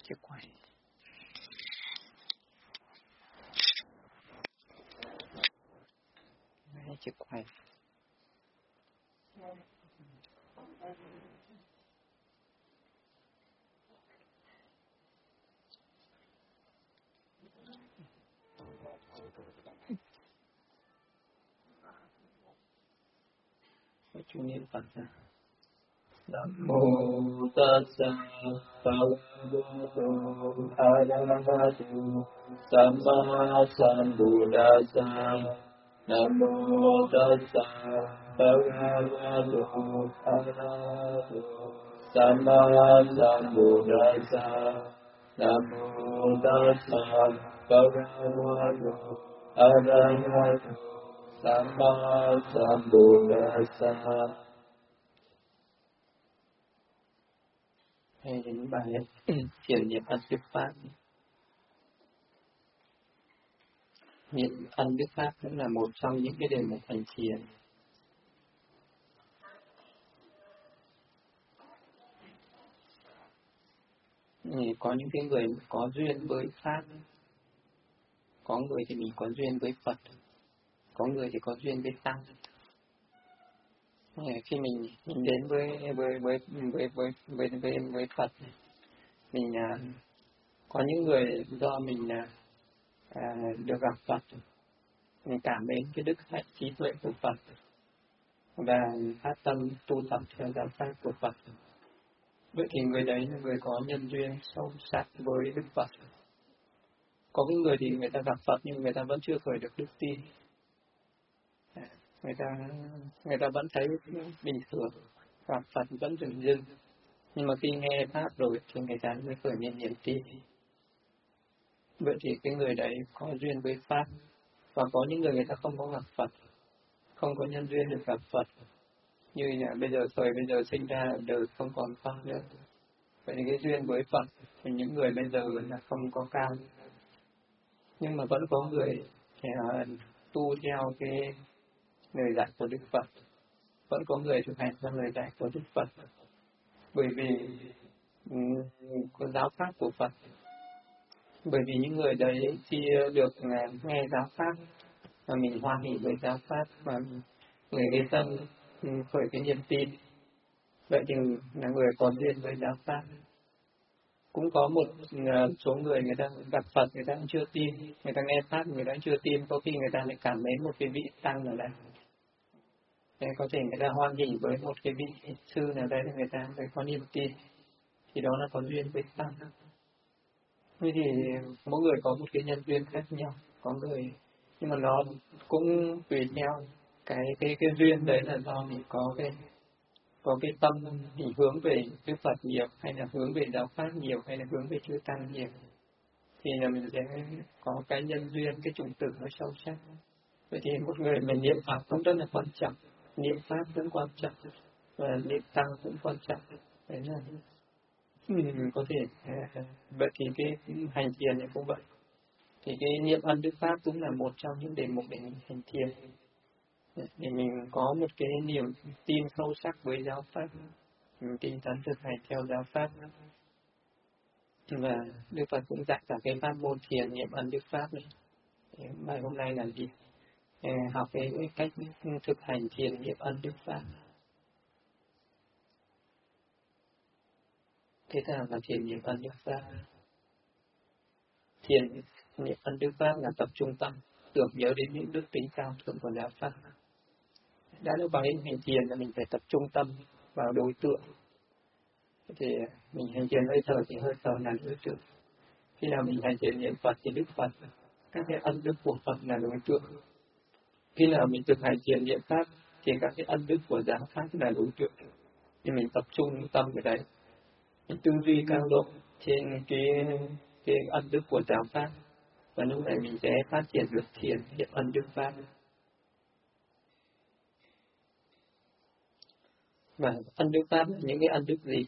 chiếc quay. Đấy, chiếc quay. Chú niệm Phật ra. Nam mô tassa bhagavato arahato samma sambuddhassa. Nam mô tassa bhagavato arahato samma sambuddhassa. Nam mô tassa bhagavato arahato samma sambuddhassa. Hay đến bài thiền niệm ân đức pháp. Niệm ân đức pháp cũng là một trong những cái đề mục hành thiền. Có những cái người có duyên với pháp, có người thì mình có duyên với Phật, có người thì có duyên với tăng. Khi mình đến với Phật, mình có những người do mình được gặp Phật, mình cảm mến cái đức hạnh trí tuệ của Phật và phát tâm tu tập theo giáo pháp của Phật. Vậy thì người đấy là người có nhân duyên sâu sắc với Đức Phật. Có những người thì người ta gặp Phật nhưng người ta vẫn chưa khởi được đức tin. Người ta vẫn thấy bình thường, gặp Phật vẫn dừng dưng. Nhưng mà khi nghe pháp rồi thì người ta mới khởi lên niềm tin. Vậy thì cái người đấy có duyên với pháp. Và có những người ta không có gặp Phật, không có nhân duyên được gặp Phật. Như là bây giờ sinh ra đời không còn con nữa. Vậy thì cái duyên với Phật thì những người bây giờ là không có cao. Nhưng mà vẫn có người tu theo cái lời dạy của Đức Phật. Vẫn có người thực hành theo lời dạy của Đức Phật. Bởi vì có giáo pháp của Phật. Bởi vì những người đấy khi được nghe giáo pháp mà mình hoan hỷ với giáo pháp và người gây tâm khởi cái niềm tin. Vậy thì là người có duyên với giáo pháp. Cũng có một số người ta gặp Phật, người ta cũng chưa tin, người ta nghe pháp người ta cũng chưa tin, có khi người ta lại cảm mến một cái vị tăng nào đấy. Có thể người ta hoan hỷ với một cái vị sư nào đấy, người ta phải có niềm tin, thì đó là có duyên với tăng. Thế thì mỗi người có một cái nhân duyên khác nhau, có người, nhưng mà nó cũng tùy theo cái duyên đấy là do mình có cái tâm mình hướng về Đức Phật nhiều, hay là hướng về giáo pháp nhiều, hay là hướng về chư tăng nhiều, thì là mình sẽ có cái nhân duyên, cái chủng tử nó sâu sắc. Vậy thì một người mình niệm Phật cũng rất là quan trọng, niệm pháp cũng quan trọng, và niệm tăng cũng quan trọng. Đấy là mình có thể vậy thì cái hành thiền này cũng vậy. Thì cái niệm ân đức pháp cũng là một trong những đề mục để mình hành thiền, để mình có một cái niềm tin sâu sắc với giáo pháp, mình tinh tấn thực hành theo giáo pháp. Và Đức Phật cũng dạy cả cái pháp môn thiền niệm ân đức pháp này. Bài hôm nay là gì? Học cái cách thực hành thiền niệm ân đức pháp. Thế nào là thiền niệm ân đức pháp? Thiền niệm ân đức pháp là tập trung tâm, tưởng nhớ đến những đức tính cao thượng của giáo pháp. Đã được bằng hành thiền là mình phải tập trung tâm vào đối tượng. Thì mình hành thiền hơi thở thì hơi thở là đối tượng. Khi nào mình hành thiền niệm Phật thì Đức Phật, các cái ân đức của Phật là đối tượng. Khi nào mình thực hành thiền niệm pháp thì các cái ân đức của giáo pháp là đối tượng. Thì mình tập trung tâm ở đấy, mình tư duy cao độ trên cái ân đức của giáo pháp, và lúc này mình sẽ phát triển được thiền niệm ân đức pháp. Và ân đức pháp là những cái ân đức gì?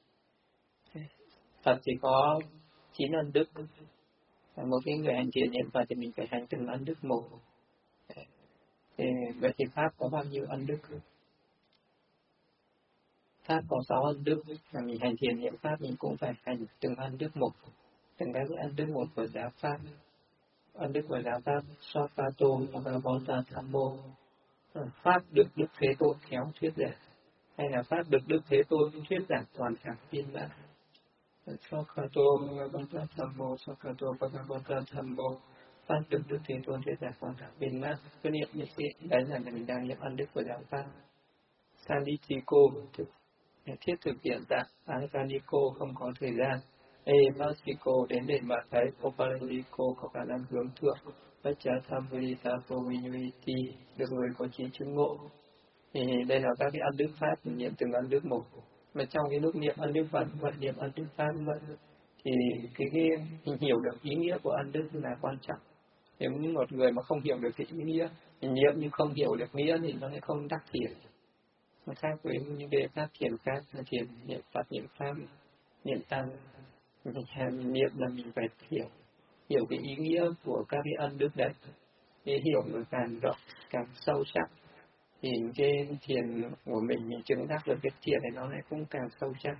Phật chỉ có 9 ân đức. Một cái người hành thiền niệm Phật thì mình phải hành từng ân đức một. Vậy thì pháp có bao nhiêu ân đức? Pháp có 6 ân đức, mà mình hành thiền niệm Pháp mình cũng phải hành từng ân đức một, từng cái ân đức một của giáo Pháp. Ân đức của giáo Pháp, Sopato, Bhagavata, Thammo, Pháp được Đức Thế Tôn khéo thuyết giảng, hay là Pháp được Đức Thế Tôn thuyết giảng toàn thắng viên mãn. Sopato, Bhagavata, Thammo, Sopato, Bhagavata, Thammo, Pháp được Đức Thế Tôn thuyết giảng toàn thắng viên mãn. Cứ niệm như thế, đấy là mình đang niệm ân đức của giáo Pháp. Sanditiko, thiết thực hiện tại, Asaniko không có thời gian, Evasiko đến để mà thấy, Opaliko có khả năng hướng thượng, Vajjatamurita Povinuiti được người có trí chứng ngộ. Thì đây là các cái ân đức pháp niệm từng ân đức một. Mà trong cái lúc niệm ân đức Phật và niệm ân đức pháp vậy, thì cái mình hiểu được ý nghĩa của ân đức là quan trọng. Nếu một người mà không hiểu được cái ý nghĩa, mình niệm nhưng không hiểu được nghĩa thì nó sẽ không đắc thiện. Nó khác với những cái pháp thiền khác, là thiền niệm Phật, niệm Pháp, niệm Tăng. Mình niệm là mình phải hiểu cái ý nghĩa của các cái ân đức đấy, để hiểu được càng rộng, càng sâu sắc, thì cái thiền của mình chứng đắc được cái thiền này nó lại cũng càng sâu sắc.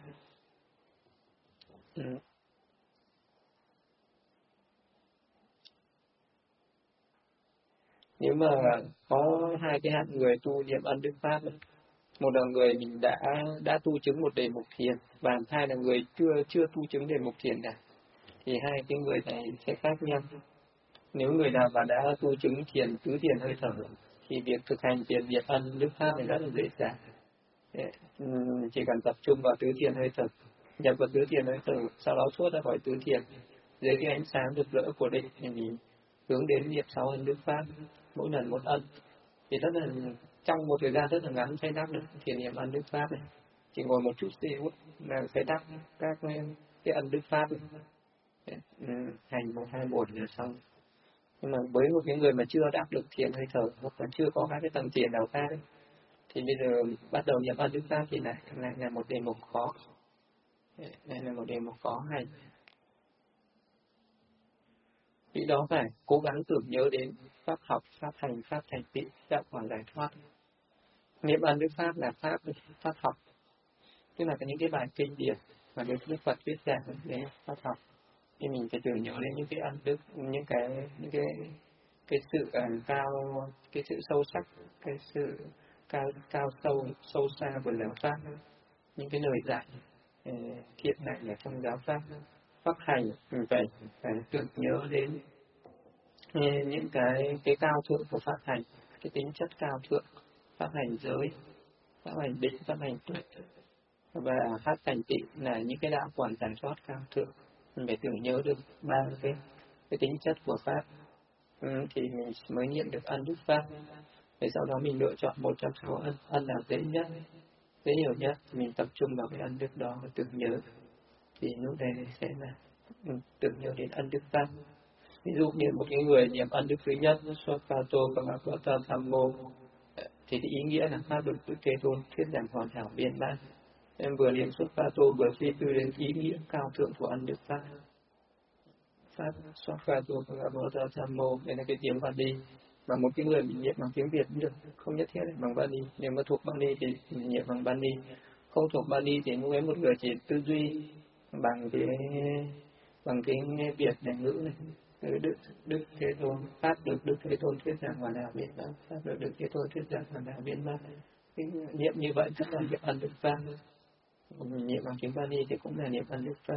Nếu mà có hai cái hạng người tu niệm ân đức pháp ấy, một là người mình đã tu chứng một đề mục thiền, và hai là người chưa tu chứng đề mục thiền cả, thì hai cái người này sẽ khác nhau. Nếu người nào mà đã tu chứng thiền tứ thiền hơi thở thì việc thực hành thiền niệm ân đức pháp này rất là dễ dàng. Chỉ cần tập trung vào tứ thiền hơi thở, nhập vào tứ thiền hơi thở, sau đó thoát ra khỏi tứ thiền dưới cái ánh sáng rực rỡ của định thì mình hướng đến niệm 6 ân đức pháp, mỗi lần một ân, thì rất là trong một thời gian rất là ngắn sẽ đắc được thiền niệm ân đức pháp này. Chỉ ngồi một chút xíu là sẽ đắc các cái ân đức pháp này. Hành 1, 2, 1 là xong. Nhưng mà với một cái người mà chưa đắc được thiền hơi thở hoặc là chưa có các cái tầng thiền nào khác ấy, thì bây giờ bắt đầu nhập ân đức pháp thì lại là một đề mục khó. Đây là một đề mục khó hành. Vì đó phải cố gắng tưởng nhớ đến pháp học, pháp hành, pháp thành tựu, đạo quả giải thoát. Niệm ân đức pháp là pháp học, tức là những cái bài kinh điển mà được Đức Phật viết giảng về pháp học. Thì mình phải tưởng nhớ đến những cái ân đức, những cái sự cao, cái sự sâu sắc, cái sự cao sâu xa của giáo pháp, những cái lời dạy thiện lành ở trong giáo pháp. Pháp hành mình phải tưởng nhớ đến những cái cao thượng của pháp hành, cái tính chất cao thượng, pháp hành giới, pháp hành định, pháp hành tuệ, và pháp thành tựu là những cái đạo quả giải thoát cao thượng. Mình phải tưởng nhớ được ba cái tính chất của pháp, thì mình mới niệm được ân đức pháp. Thế sau đó mình lựa chọn một trong 6 ân nào dễ nhất, dễ hiểu nhất, mình tập trung vào cái ân đức đó và tưởng nhớ, thì lúc đây sẽ là tưởng nhớ đến ân đức pháp. Ví dụ như một cái người niệm ân đức thứ nhất, Sopato Bhagavata Thammo, thì cái ý nghĩa là pháp được Đức Thế Tôn thuyết giảng hoàn hảo viên mãn. Em vừa niệm Sopato vừa suy tư đến ý nghĩa cao thượng của ân đức pháp. Pháp Sopato Bhagavata Thammo, đây là cái tiếng Bali. Mà một cái người mình niệm bằng tiếng Việt cũng được, không nhất thiết là bằng Bali. Nếu mà thuộc Bali thì mình niệm bằng Bali, không thuộc Bali thì lúc ấy một người chỉ tư duy bằng tiếng Việt này, ngữ này. Đức Thế Tôn, pháp được Đức Thế Tôn thuyết giảng hoàn hảo viên mãn, pháp được Đức Thế Tôn thuyết giảng hoàn hảo viên mãn. Cái niệm như vậy tức là niệm ân đức pháp. Mình niệm bằng tiếng Bali thì cũng là niệm ân đức pháp.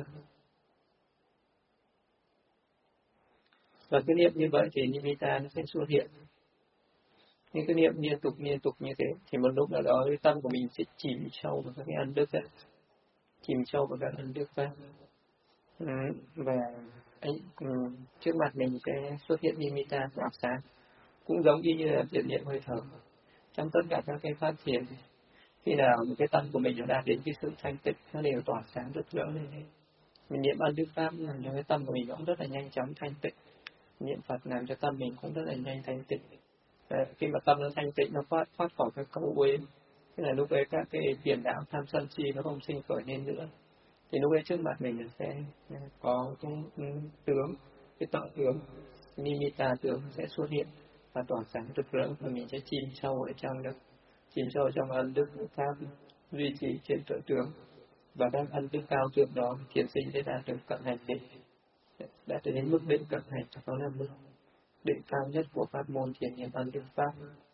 Và cái niệm như vậy thì nimitta nó sẽ xuất hiện. Những cái niệm liên tục như thế thì một lúc nào đó cái tâm của mình sẽ chìm sâu vào các cái ân đức ấy, chìm sâu vào các ân đức pháp. Và trước mặt mình sẽ xuất hiện nimitta tỏa sáng, cũng giống như là thiền niệm hơi thở. Trong tất cả các cái pháp thiền, khi nào một cái tâm của mình nó đạt đến cái sự thanh tịnh, nó đều tỏa sáng rực rỡ lên. Mình niệm ân đức pháp làm cho cái tâm của mình cũng rất là nhanh chóng thanh tịnh. Niệm Phật làm cho tâm mình cũng rất là nhanh thanh tịnh. Khi mà tâm nó thanh tịnh, nó thoát khỏi cái câu uế, tức là lúc ấy các cái phiền não tham sân si nó không sinh khởi lên nữa, thì lúc ấy trước mặt mình sẽ có cái tướng, cái tọa tướng nimitta tướng sẽ xuất hiện và tỏa sáng rực rỡ, và mình sẽ chìm sâu ở trong đó, chìm sâu trong ân đức pháp. duy trì trên tự tướng, và các ân đức cao thượng đó thiền sinh sẽ đạt được cận hành định, đã đến mức định cận hành, đó là mức định cao nhất của pháp môn thiền niệm ân đức pháp.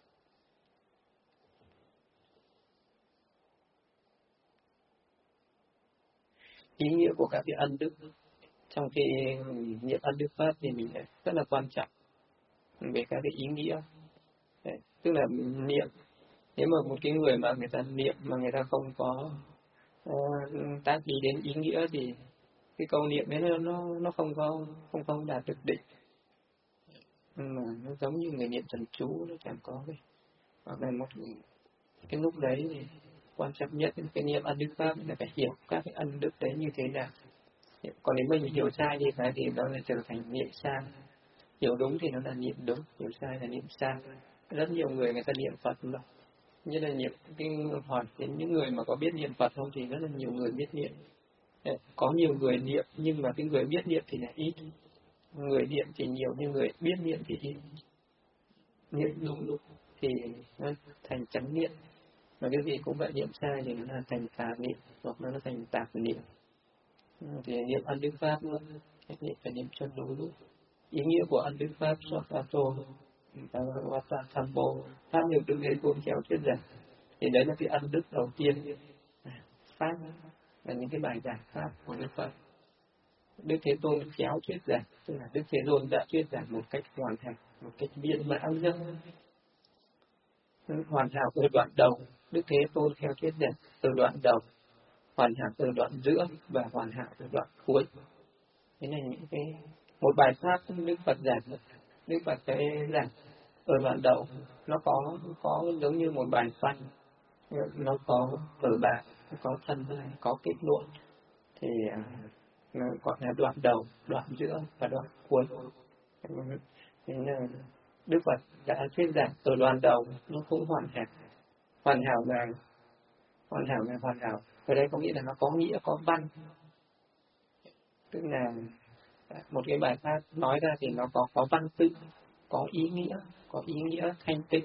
Ý nghĩa của các cái ân đức trong khi niệm ân đức pháp thì mình rất là quan trọng về các cái ý nghĩa. Đấy, tức là niệm, nếu mà một cái người mà người ta niệm mà người ta không có tác ý đến ý nghĩa thì cái câu niệm ấy nó không đạt được định, mà nó giống như người niệm thần chú, nó chẳng có cái, hoặc là một cái lúc đấy thì quan trọng nhất cái niệm ân đức pháp là phải hiểu các cái ân đức đấy như thế nào. Còn nếu mình hiểu sai thì phải thì nó lại trở thành niệm sai, hiểu đúng thì nó là niệm đúng, hiểu sai là niệm sai. Rất nhiều người ta niệm Phật mà, như là niệm cái hỏi đến những người mà có biết niệm Phật không thì rất là nhiều người biết niệm. Có nhiều người niệm nhưng mà cái người biết niệm thì là ít, người niệm thì nhiều nhưng người biết niệm thì ít. Niệm đúng thì nó thành chánh niệm, mà cái gì cũng vậy, niệm sai thì nó là thành tà niệm hoặc nó thành tạp niệm. Thì niệm ân đức pháp nữa, cách niệm phải niệm cho đúng. Ý nghĩa của ân đức pháp Sotato Vata Thambo, pháp được Đức Thế Tôn kéo thuyết giảng, thì đấy là cái ân đức đầu tiên. Pháp là những cái bài giảng pháp của Đức Phật. Đức Thế Tôn kéo thuyết giảng, tức là Đức Thế Tôn đã thuyết giảng một cách hoàn hảo, một cách viên mãn nhất. Hoàn hảo từ đoạn đầu, Đức Thế Tôn kéo thuyết giảng từ đoạn đầu, hoàn hảo từ đoạn giữa và hoàn hảo từ đoạn cuối. Thế này những cái một bài pháp Đức Phật giảng, Đức Phật cái giảng ở đoạn đầu nó có giống như một bài văn, nó có mở bài, có thân lai, có kết luận, thì nó gọi là đoạn đầu, đoạn giữa và đoạn cuối. Nên là Đức Phật đã thuyết giảng ở đoạn đầu nó cũng hoàn hảo. Hoàn hảo là hoàn hảo ở đây có nghĩa là nó có nghĩa, có văn, tức là một cái bài pháp nói ra thì nó có văn tự, có ý nghĩa thanh tịnh,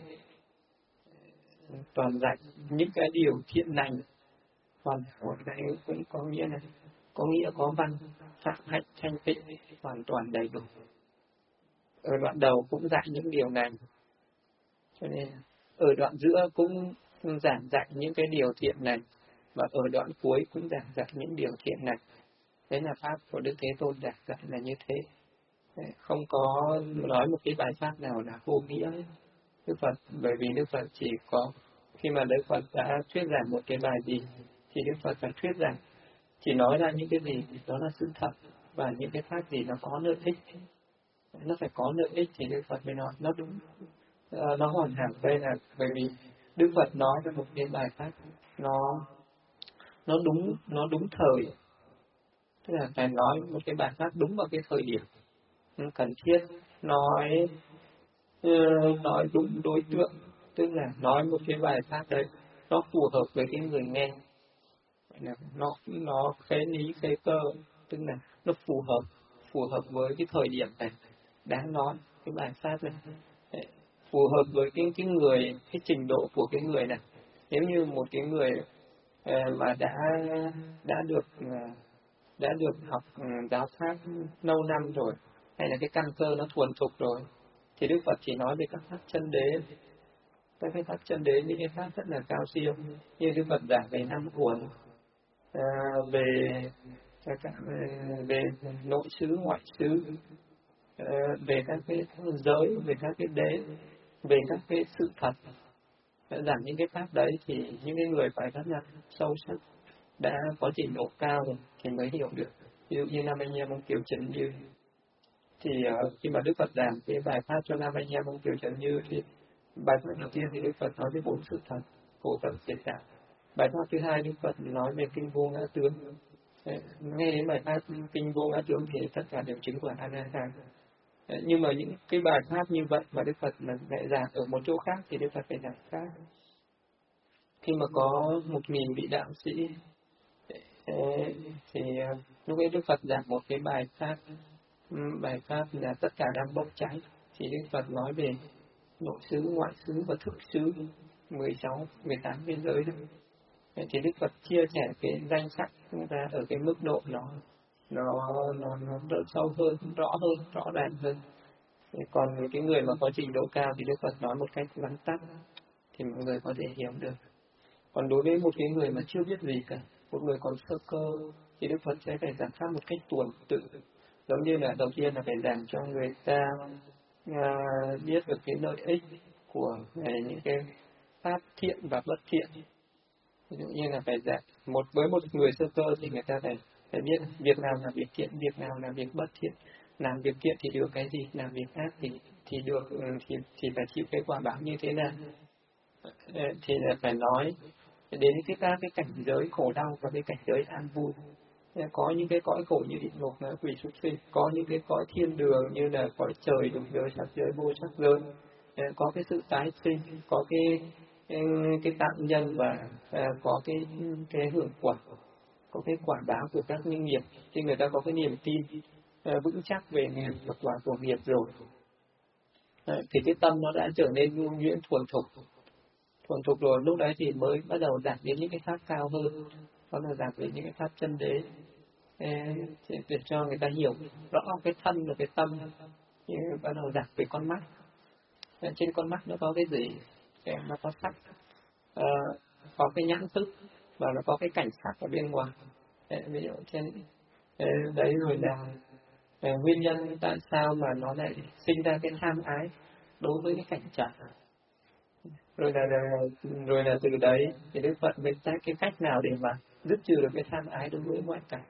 toàn dạy những cái điều thiện lành. Hoàn hảo cái cũng có nghĩa là có nghĩa, có văn, phạm hạnh thanh tịnh, hoàn toàn đầy đủ. Ở đoạn đầu cũng dạy những điều này, cho nên ở đoạn giữa cũng giảng dạy những cái điều thiện này, và ở đoạn cuối cũng giảng dạy những điều thiện này. Đấy là pháp của Đức Thế Tôn giảng dạy là như thế. Không có nói một cái bài pháp nào là vô nghĩa Đức Phật, bởi vì Đức Phật chỉ có khi mà Đức Phật đã thuyết giảng một cái bài gì thì Đức Phật phải thuyết giảng, chỉ nói ra những cái gì đó là sự thật, và những cái pháp gì nó có lợi ích, nó phải có lợi ích thì Đức Phật mới nói nó đúng, nó hoàn hảo. Đây là bởi vì Đức Phật nói ra một cái bài pháp nó đúng thời, tức là phải nói một cái bài pháp đúng vào cái thời điểm cần thiết, nói đúng đối tượng, tức là nói một cái bài pháp đấy nó phù hợp với cái người nghe, nó khế lý khế cơ, tức là nó phù hợp với cái thời điểm này đáng nói cái bài pháp này, phù hợp với cái người, cái trình độ của cái người này. Nếu như một cái người mà đã được học giáo pháp lâu năm rồi, hay là cái căn cơ nó thuần thục rồi, thì Đức Phật chỉ nói về các pháp chân đế, các cái pháp chân đế, những cái pháp rất là cao siêu, như Đức Phật giảng về năm uẩn, về nội xứ ngoại xứ, về các cái giới, về các cái đế, về các cái sự thật. Giảng những cái pháp đấy thì những cái người phải rất là sâu sắc, đã có trình độ cao rồi thì mới hiểu được. Ví dụ như Nam Anh Em ông Kiều Trần Như, thì khi mà Đức Phật giảng cái bài pháp cho Nam Anh Em ông Kiều Trần Như thì bài pháp đầu tiên thì Đức Phật nói về 4 sự thật, khổ tập diệt đạo. Bài pháp thứ hai Đức Phật nói về kinh vô ngã tướng. Nghe đến bài pháp kinh vô ngã tướng thì tất cả đều chứng quả A La Hán. Nhưng mà những cái bài pháp như vậy mà Đức Phật lại giảng ở một chỗ khác thì Đức Phật phải giảng khác. Khi mà có 1.000 vị đạo sĩ thì lúc ấy Đức Phật giảng một cái bài pháp là tất cả đang bốc cháy, thì Đức Phật nói về nội xứ, ngoại xứ và thức xứ, 16, 18 biên giới đó. Thì Đức Phật chia sẻ cái danh sách ra ở cái mức độ nó đỡ sâu hơn, rõ ràng hơn. Còn cái người mà có trình độ cao thì Đức Phật nói một cách vắn tắt thì mọi người có thể hiểu được. Còn đối với một cái người mà chưa biết gì cả, một người còn sơ cơ, thì Đức Phật sẽ phải giảng pháp một cách tuần tự. Giống như là đầu tiên là phải giảng cho người ta biết được cái lợi ích của những cái pháp thiện và bất thiện. Ví dụ như là phải giảng với một người sơ cơ thì người ta phải biết việc nào là việc thiện, việc nào là việc bất thiện. Làm việc thiện thì được cái gì, làm việc ác thì được thì phải chịu cái quả báo như thế nào. Thì là phải nói đến các cái cảnh giới khổ đau và cái cảnh giới an vui. Có những cái cõi khổ như địa ngục, quỷ súc sinh, có những cái cõi thiên đường như là cõi trời, đồng giới, sắc giới, vô sắc giới, có cái sự tái sinh, có cái tạo nhân và có cái hưởng quả, có cái quả báo của các những nghiệp. Thì người ta có cái niềm tin vững chắc về nghiệp và quả của nghiệp rồi, thì cái tâm nó đã trở nên nhu nhuyễn thuần thục rồi. Lúc đấy thì mới bắt đầu đạt đến những cái pháp cao hơn, đó là đạt đến những cái pháp chân đế, để cho người ta hiểu rõ cái thân và cái tâm. Thì bắt đầu đạt về con mắt. Trên con mắt nó có cái gì? Nó có sắc, có cái nhãn thức, và nó có cái cảnh sắc ở bên ngoài. Ví dụ trên đấy rồi là nguyên nhân tại sao mà nó lại sinh ra cái tham ái đối với cái cảnh trần. Rồi là từ đấy thì Đức Phật mới ra cái cách nào để mà dứt trừ được cái tham ái đối với ngoại cảnh.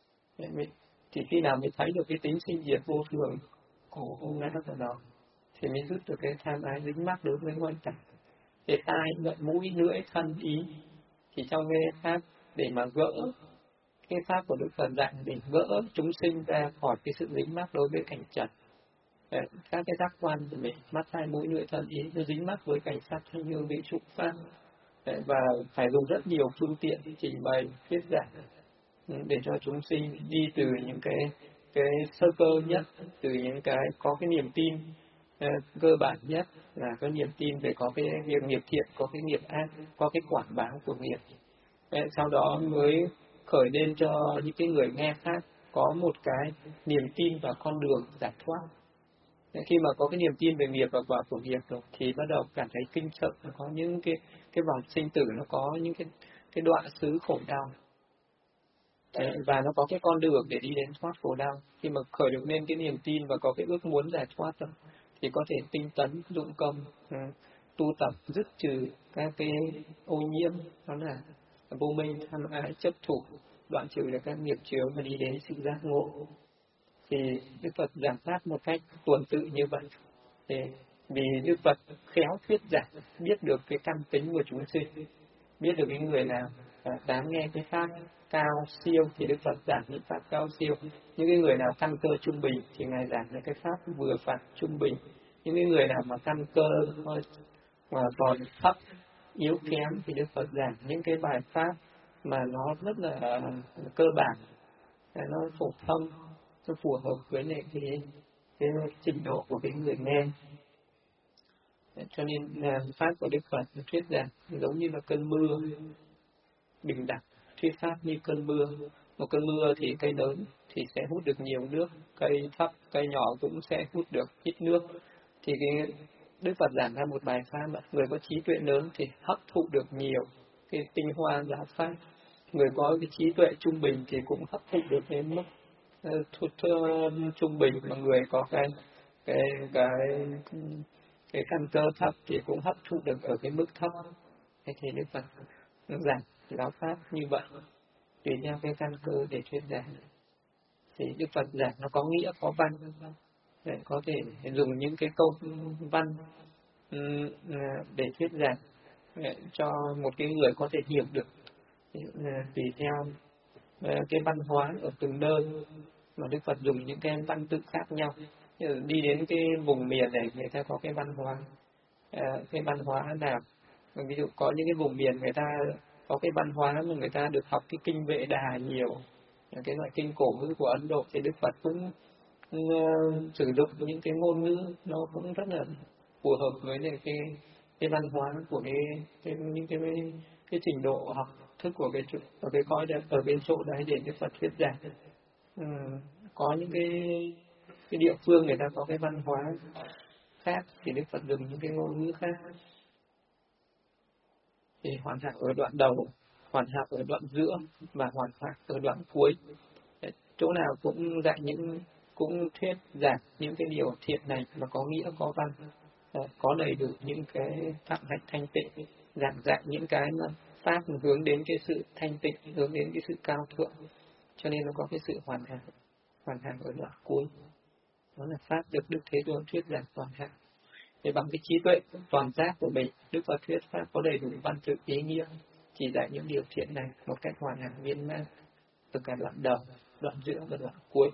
Thì khi nào mới thấy được cái tính sinh diệt vô thường của vô ngã của nó thì mới dứt được cái tham ái dính mắc đối với ngoại cảnh. Cái tai, lưỡi, mũi, lưỡi, thân, ý thì trong cái pháp để mà gỡ cái pháp của Đức Phật dạy để gỡ chúng sinh ra khỏi cái sự dính mắc đối với cảnh trần. Các cái giác quan của mình, mắt, tai, mũi, lưỡi, thân, ý nó dính mắc với cảnh sắc hay như vị trụ pháp, và phải dùng rất nhiều phương tiện trình bày thuyết giảng để cho chúng sinh đi từ những cái sơ cơ nhất, từ những cái có cái niềm tin cơ bản nhất là có niềm tin về có cái việc nghiệp thiện, có cái nghiệp ác, có cái quả báo của nghiệp. Sau đó mới khởi lên cho những cái người nghe pháp có một cái niềm tin vào con đường giải thoát. Khi mà có cái niềm tin về nghiệp và quả của nghiệp rồi thì bắt đầu cảm thấy kinh sợ, có những cái vòng sinh tử, nó có những cái đoạn xứ khổ đau. Và nó có cái con đường để đi đến thoát khổ đau. Khi mà khởi được lên cái niềm tin và có cái ước muốn giải thoát rồi thì có thể tinh tấn dụng công tu tập dứt trừ các cái ô nhiễm, đó là vô minh, tham ái, chấp thủ, đoạn trừ được các nghiệp chướng và đi đến sự giác ngộ. Thì Đức Phật giảng pháp một cách tuần tự như vậy. Thì vì Đức Phật khéo thuyết giảng, biết được cái căn tính của chúng sinh, biết được những người nào dám nghe cái pháp cao siêu thì Đức Phật giảng những pháp cao siêu. Những cái người nào căn cơ trung bình thì Ngài giảng những cái pháp vừa phải trung bình. Những cái người nào mà căn cơ mà còn thấp, yếu kém thì Đức Phật giảng những cái bài pháp mà nó rất là cơ bản, nó phổ thông, nó phù hợp với lại cái trình độ của cái người nghe. Cho nên pháp của Đức Phật thuyết giảng giống như là cơn mưa bình đẳng, thuyết pháp như cơn mưa. Một cơn mưa thì cây lớn thì sẽ hút được nhiều nước, cây thấp, cây nhỏ cũng sẽ hút được ít nước. Thì cái Đức Phật giảng ra một bài pháp mà người có trí tuệ lớn thì hấp thụ được nhiều cái tinh hoa giáo pháp. Người có cái trí tuệ trung bình thì cũng hấp thụ được đến mức trung bình, mà người có cái căn cơ thấp thì cũng hấp thụ được ở cái mức thấp. Thế thì Đức Phật giảng giáo pháp như vậy tùy theo cái căn cơ để thuyết giảng. Thì Đức Phật giảng nó có nghĩa có văn, để có thể dùng những cái câu văn để thuyết giảng để cho một cái người có thể hiểu được. Tùy theo cái văn hóa ở từng nơi mà Đức Phật dùng những cái văn tự khác nhau. Đi đến cái vùng miền này người ta có cái văn hóa nào, ví dụ có những cái vùng miền người ta có cái văn hóa mà người ta được học cái kinh Vệ Đà nhiều, cái loại kinh cổ ngữ của Ấn Độ, thì Đức Phật cũng sử dụng những cái ngôn ngữ nó cũng rất là phù hợp với cái văn hóa của những cái trình độ học thức của ở cái cõi đấy, ở bên chỗ đấy để Đức Phật thuyết giảng. Có những cái địa phương người ta có cái văn hóa khác thì Đức Phật dùng những cái ngôn ngữ khác. Thì hoàn hảo ở đoạn đầu, hoàn hảo ở đoạn giữa và hoàn hảo ở đoạn cuối. Chỗ nào cũng dạy cũng thuyết giảng những cái điều thiện này mà có nghĩa có văn, có đầy đủ những cái phạm hạnh thanh tịnh, giảng dạy những cái mà pháp hướng đến cái sự thanh tịnh, hướng đến cái sự cao thượng, cho nên nó có cái sự hoàn hảo ở đoạn cuối. Đó là pháp được Đức Thế Tôn thuyết giảng toàn hảo. Để bằng cái trí tuệ toàn giác của mình, Đức Phật thuyết pháp có đầy đủ văn tự ý nghĩa, chỉ dạy những điều thiện này một cách hoàn hảo viên mãn từ cả đoạn đầu, đoạn giữa và đoạn cuối.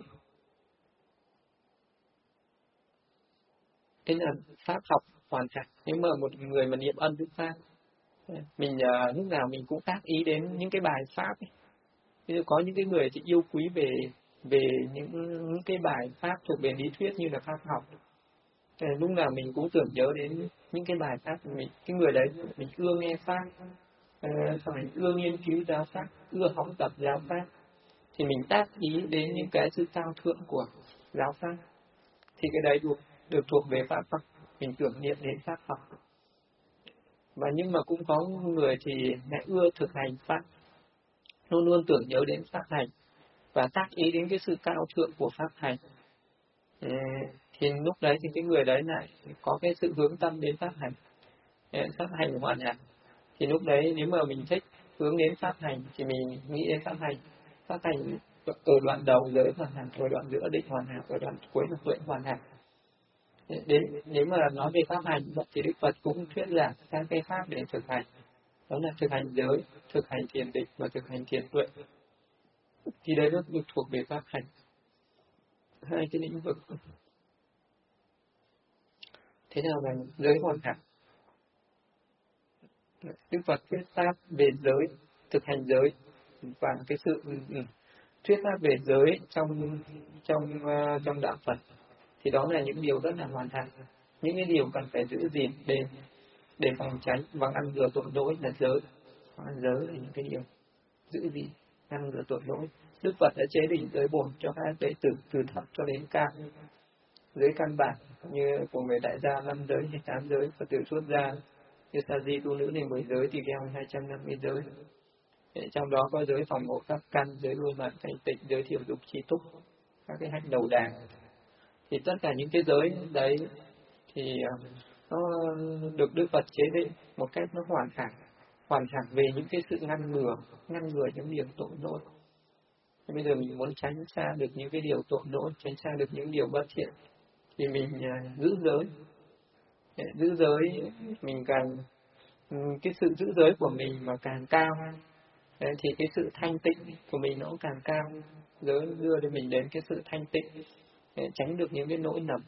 Thế là pháp học hoàn hảo. Nếu mà một người mà niệm ân đức pháp, mình lúc nào mình cũng tác ý đến những cái bài pháp ấy. Ví dụ có những cái người thì yêu quý về những cái bài pháp thuộc về lý thuyết như là pháp học. Lúc nào mình cũng tưởng nhớ đến những cái bài pháp của mình, cái người đấy mình ưa nghe pháp, phải ưa nghiên cứu giáo pháp, ưa học tập giáo pháp, thì mình tác ý đến những cái sự cao thượng của giáo pháp, thì cái đấy được thuộc về pháp học, mình tưởng niệm đến pháp học. Và nhưng mà cũng có người thì lại ưa thực hành pháp, luôn luôn tưởng nhớ đến pháp hành và tác ý đến cái sự cao thượng của pháp hành. Thì lúc đấy thì cái người đấy lại có cái sự hướng tâm đến pháp hành hoàn hảo. Thì lúc đấy nếu mà mình thích hướng đến pháp hành thì mình nghĩ đến pháp hành ở đoạn đầu giới hoàn hảo, ở đoạn giữa định hoàn hảo, ở đoạn cuối là tuệ hoàn hảo. Nếu mà nói về pháp hành thì Đức Phật cũng thuyết giảng các cái pháp để thực hành, đó là thực hành giới, thực hành thiền định và thực hành thiền tuệ. Thì đấy nó được thuộc về pháp hành, hai cái lĩnh vực. Thế nào là giới hoàn hảo? Đức Phật thuyết pháp về giới, thực hành giới và cái sự thuyết pháp về giới trong đạo Phật, thì đó là những điều rất là hoàn hảo, những cái điều cần phải giữ gìn để phòng tránh và ngăn ngừa tội lỗi là giới. Giới là những cái điều giữ gìn, ngăn ngừa tội lỗi. Đức Phật đã chế định giới bổn cho các đệ tử từ thấp cho đến cao. Giới căn bản như của người tại gia 5 giới hay 8 giới, Phật tử xuất gia như sa di tu nữ nên 10 giới, tỳ kheo 250 giới. Trong đó có giới phòng hộ các căn, giới lui mặt thanh tịnh, giới thiểu dục trí túc, các cái hạnh đầu đà. Thì tất cả những cái giới đấy thì nó được Đức Phật chế định một cách nó hoàn hảo về những cái sự ngăn ngừa những điều tội lỗi. Bây giờ mình muốn tránh xa được những cái điều tội lỗi, tránh xa được những điều bất thiện thì mình giữ giới. Giữ giới mình càng cái sự giữ giới của mình mà càng cao thì cái sự thanh tịnh của mình nó cũng càng cao. Giới đưa cho mình đến cái sự thanh tịnh để tránh được những cái lỗi lầm.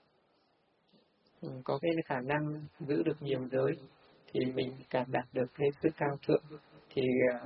Có cái khả năng giữ được nhiều giới thì mình càng đạt được cái sự cao thượng, thì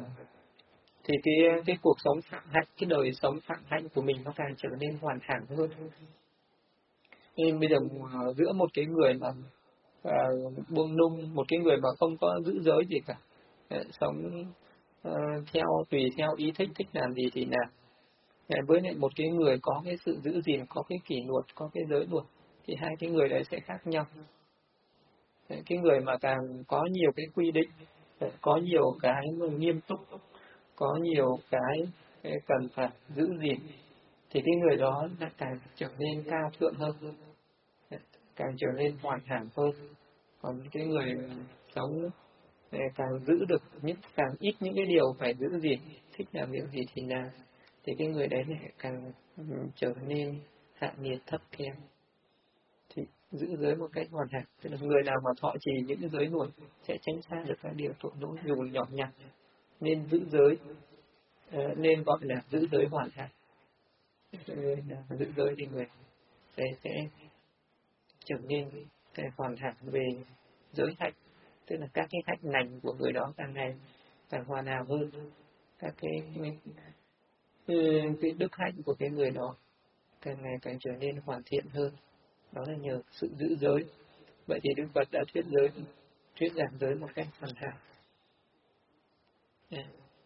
cái cuộc sống phạm hạnh, cái đời sống phạm hạnh của mình nó càng trở nên hoàn hảo hơn. Nên bây giờ giữa một cái người mà buông nung, một cái người mà không có giữ giới gì cả, sống tùy theo ý thích làm gì thì làm, với lại một cái người có cái sự giữ gìn, có cái kỷ luật, có cái giới luật, thì hai cái người đấy sẽ khác nhau. Cái người mà càng có nhiều cái quy định, có nhiều cái nghiêm túc, có nhiều cái cần phải giữ gìn, thì cái người đó lại càng trở nên cao thượng hơn, càng trở nên hoàn hảo hơn. Còn cái người sống càng giữ được càng ít những cái điều phải giữ gìn, thích làm việc gì thì làm, thì cái người đấy lại càng trở nên hạ nhiệt thấp kém. Thì giữ giới một cách hoàn hảo, tức là người nào mà thọ trì những cái giới luật sẽ tránh xa được các điều tội lỗi dù nhỏ nhặt, nên giữ giới, nên gọi là giữ giới hoàn hảo. Người nào giữ giới thì người sẽ trở nên hoàn hảo về giới hạnh, tức là các cái hạnh lành của người đó càng ngày càng hoàn hảo hơn, các cái đức hạnh của cái người đó càng ngày càng trở nên hoàn thiện hơn. Đó là nhờ sự giữ giới. Vậy thì Đức Phật đã thuyết giảng giới một cách hoàn hảo.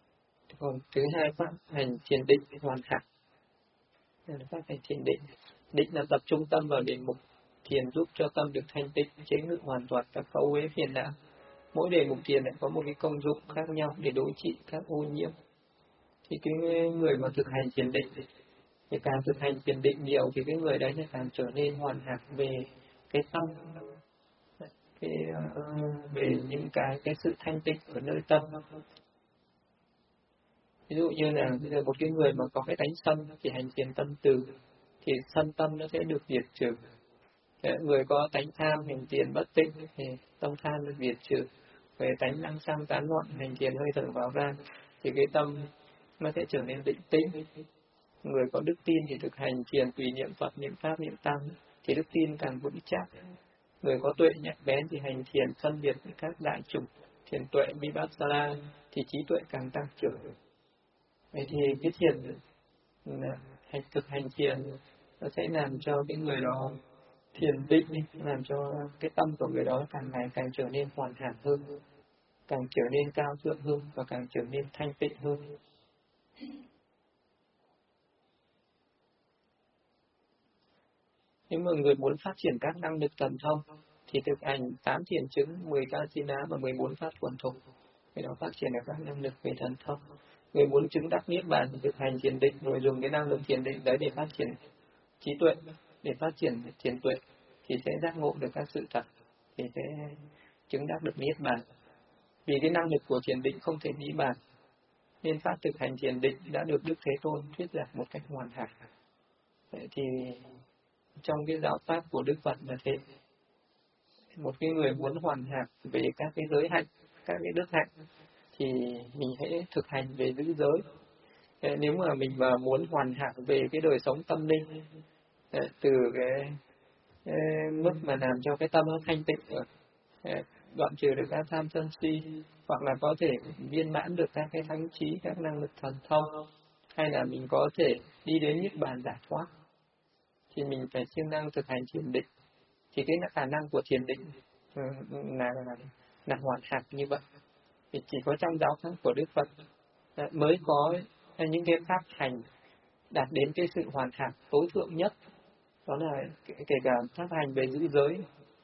Còn thứ hai pháp hành thiền định hoàn hảo. Đây là pháp hành thiền định. Định là tập trung tâm vào đề mục. Thiền giúp cho tâm được thanh tịnh, chế ngự hoàn toàn các cấu uế phiền não. Mỗi đề mục thiền lại có một cái công dụng khác nhau để đối trị các ô nhiễm. Thì cái người mà thực hành thiền định thì càng thực hành thiền định nhiều thì cái người đấy càng trở nên hoàn hảo về cái tâm, cái về những cái sự thanh tịnh ở nơi tâm. Ví dụ như là một cái người mà có cái tánh sân thì hành thiền tâm từ thì sân tâm nó sẽ được diệt trừ. Người có tánh tham hành thiền bất tịnh thì tâm tham được diệt trừ. Về tánh năng sang tán loạn hành thiền hơi thở vào ra thì cái tâm nó sẽ trở nên định tĩnh. Người có đức tin thì thực hành thiền tùy niệm Phật, niệm Pháp, niệm Tăng thì đức tin càng vững chắc. Người có tuệ nhạy bén thì hành thiền phân biệt các đại chủng, thiền tuệ vipassana thì trí tuệ càng tăng trưởng. Vậy thì cái thiền thực hành thiền nó sẽ làm cho cái người đó thiền định, làm cho cái tâm của người đó càng ngày càng trở nên hoàn hảo hơn, càng trở nên cao thượng hơn và càng trở nên thanh tịnh hơn. Nếu mà người muốn phát triển các năng lực thần thông thì thực hành 8 thiền chứng, 10 Kasina và 14 pháp thuần thục. Cái đó phát triển được các năng lực về thần thông. Người muốn chứng đắc niết bàn thì thực hành thiền định, rồi dùng cái năng lực thiền định đấy để phát triển trí tuệ, để phát triển thiền tuệ thì sẽ giác ngộ được các sự thật, thì sẽ chứng đắc được niết bàn. Vì cái năng lực của thiền định không thể nghĩ bàn, nên pháp thực hành thiền định đã được Đức Thế Tôn thuyết giảng một cách hoàn hảo. Vậy thì trong cái giáo pháp của Đức Phật là thế. Một cái người muốn hoàn hảo về các cái giới hạnh, các cái đức hạnh thì mình hãy thực hành về giữ giới. Nếu mà mình mà muốn hoàn hảo về cái đời sống tâm linh, từ cái mức mà làm cho cái tâm nó thanh tịnh, đoạn trừ được các tham sân si, hoặc là có thể viên mãn được các cái thánh trí, các năng lực thần thông, hay là mình có thể đi đến niết bàn giải thoát, thì mình phải siêng năng thực hành thiền định. Thì cái khả năng của thiền định là hoàn hảo như vậy. Thì chỉ có trong giáo pháp của Đức Phật mới có những cái pháp hành đạt đến cái sự hoàn hảo tối thượng nhất. Đó là kể cả pháp hành về giữ giới.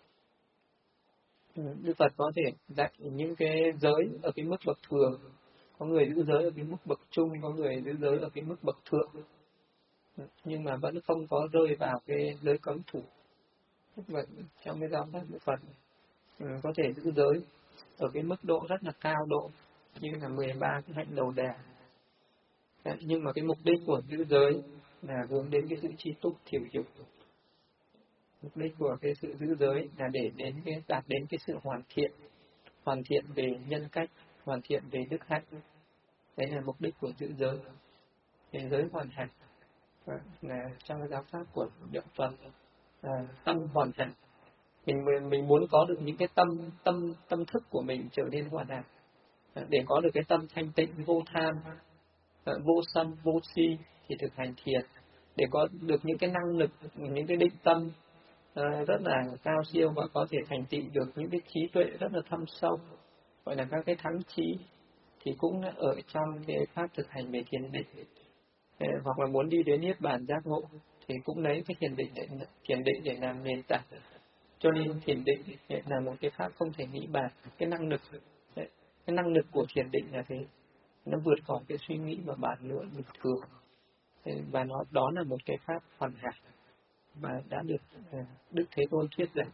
Đức Phật có thể dạy những cái giới ở cái mức bậc thường, có người giữ giới ở cái mức bậc trung, có người giữ giới ở cái mức bậc thượng, nhưng mà vẫn không có rơi vào cái giới cấm thủ. Vậy trong cái giáo pháp Đức Phật có thể giữ giới ở cái mức độ rất là cao độ, như là 13 cái hạnh đầu đà. Nhưng mà cái mục đích của giữ giới là hướng đến cái sự chi túc thiểu dục. Mục đích của cái sự giữ giới là để đạt đến cái sự hoàn thiện về nhân cách, hoàn thiện về đức hạnh. Đấy là mục đích của giữ giới. Thế giới hoàn hảo là trong cái giáo pháp của Đức Phật, tâm hoàn hảo. Mình muốn có được những cái tâm thức của mình trở nên hoàn hảo, để có được cái tâm thanh tịnh, vô tham, vô sân, vô si thì thực hành thiền. Để có được những cái năng lực, những cái định tâm rất là cao siêu và có thể thành tựu được những cái trí tuệ rất là thâm sâu, gọi là các cái thắng trí, thì cũng ở trong cái pháp thực hành về thiền định. Hoặc là muốn đi đến niết bàn giác ngộ thì cũng lấy cái thiền định để làm nền tảng. Cho nên thiền định là một cái pháp không thể nghĩ bàn. Cái năng lực của thiền định là thế, nó vượt khỏi cái suy nghĩ và bản luận bình thường, và đó là một cái pháp hoàn hảo và đã được Đức Thế Tôn thuyết giảng.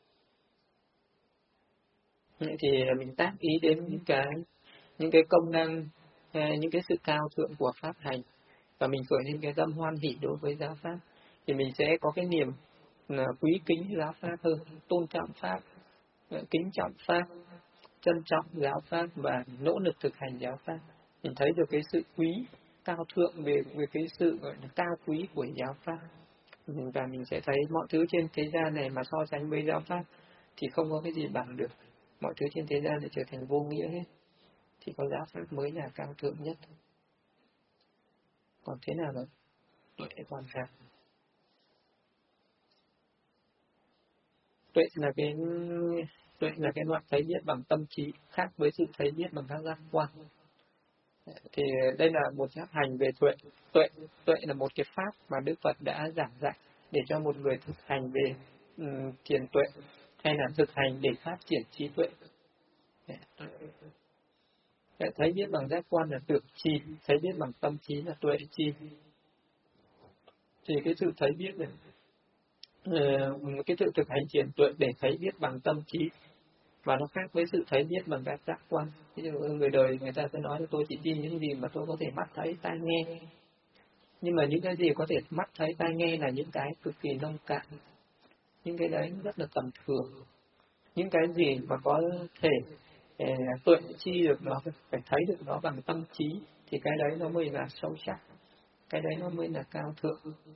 Thì mình tác ý đến những cái công năng, những cái sự cao thượng của pháp hành, và mình khởi lên cái tâm hoan hỷ đối với giáo pháp, thì mình sẽ có cái niềm quý kính giáo pháp hơn, tôn trọng pháp, kính trọng pháp, trân trọng giáo pháp và nỗ lực thực hành giáo pháp. Mình thấy được cái sự quý cao thượng về cái sự gọi là cao quý của giáo pháp, và mình sẽ thấy mọi thứ trên thế gian này mà so sánh với giáo pháp thì không có cái gì bằng được. Mọi thứ trên thế gian này trở thành vô nghĩa hết, chỉ có giáo pháp mới là cao thượng nhất. Còn thế nào là tuệ hoàn hảo? Tuệ là cái loại thấy biết bằng tâm trí, khác với sự thấy biết bằng các giác quan. Thì đây là một pháp hành về tuệ. Tuệ là một cái pháp mà Đức Phật đã giảng dạy để cho một người thực hành về thiền tuệ, hay là thực hành để phát triển trí tuệ. Thấy biết bằng giác quan là tưởng chi, thấy biết bằng tâm trí là tuệ chi. Thì cái sự thấy biết này, cái sự thực hành thiền tuệ để thấy biết bằng tâm trí, và nó khác với sự thấy biết bằng các giác quan. Ví dụ người đời người ta sẽ nói là tôi chỉ tin những gì mà tôi có thể mắt thấy tai nghe, nhưng mà những cái gì có thể mắt thấy tai nghe là những cái cực kỳ nông cạn, những cái đấy rất là tầm thường. Những cái gì mà có thể tuệ chi được nó, phải thấy được nó bằng tâm trí, thì cái đấy nó mới là sâu sắc, cái đấy nó mới là cao thượng.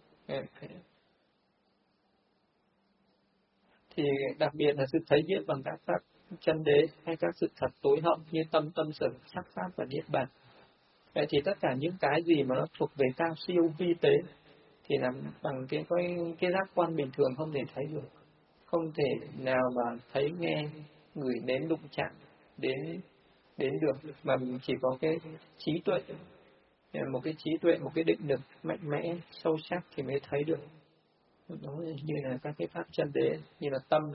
Thì đặc biệt là sự thấy biết bằng các pháp chân đế hay các sự thật tối hậu như tâm, tâm sở, sắc pháp và niết bàn. Vậy thì tất cả những cái gì mà nó thuộc về cao siêu vi tế thì là bằng cái giác quan bình thường không thể thấy được, không thể nào mà thấy nghe ngửi nếm đụng chạm đến được, mà mình chỉ có cái trí tuệ, một cái trí tuệ, một cái định lực mạnh mẽ sâu sắc thì mới thấy được. Đó như là các cái pháp chân đế, như là tâm.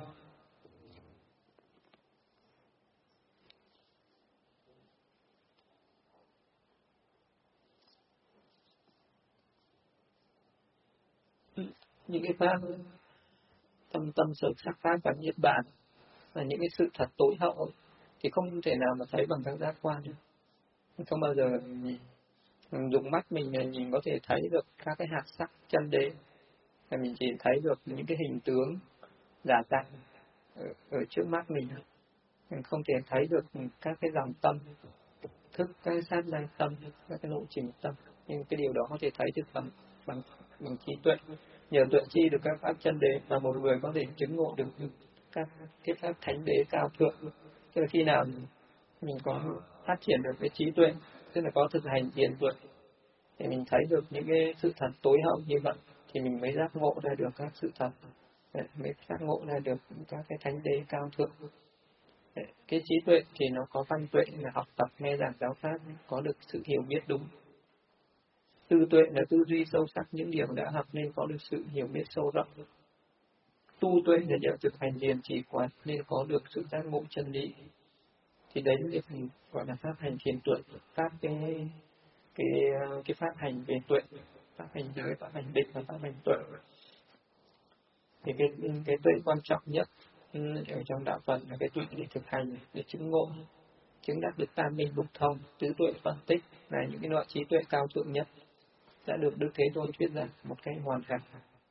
Những cái pháp tâm, tâm sở, sắc pháp và niết bàn là những cái sự thật tối hậu thì không thể nào mà thấy bằng các giác quan được. Không bao giờ dùng mắt mình nhìn có thể thấy được các cái hạt sắc chân đế, là mình chỉ thấy được những cái hình tướng giả tạng ở trước mắt mình. Mình không thể thấy được các cái dòng tâm thức, các cái sát năng tâm, các cái lộ trình tâm, nhưng cái điều đó có thể thấy được bằng trí tuệ. Nhờ tuệ chi được các pháp chân đế mà một người có thể chứng ngộ được các cái pháp thánh đế cao thượng. Tức là khi nào mình có phát triển được cái trí tuệ, tức là có thực hành thiền tuệ, thì mình thấy được những cái sự thật tối hậu như vậy, thì mình mới giác ngộ ra được các sự thật, mới giác ngộ ra được các cái thánh đế cao thượng. Cái trí tuệ thì nó có văn tuệ là học tập nghe giảng giáo pháp, có được sự hiểu biết đúng. Tư tuệ là tư duy sâu sắc những điều đã học nên có được sự hiểu biết sâu rộng. Tu tuệ là nhờ thực hành thiền trì quán nên có được sự giác ngộ chân lý. Thì đấy là cái gọi là pháp hành thiền tuệ, pháp cái pháp hành về tuệ, pháp hành giới, pháp hành định và pháp hành tuệ. Thì cái tuệ quan trọng nhất ở trong đạo Phật là cái tuệ để thực hành, để chứng ngộ, chứng đắc được tam minh lục thông, tứ tuệ phân tích là những cái loại trí tuệ cao thượng nhất đã được Đức Thế Tôn thuyết giảng một cách hoàn hảo.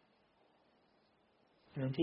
Thì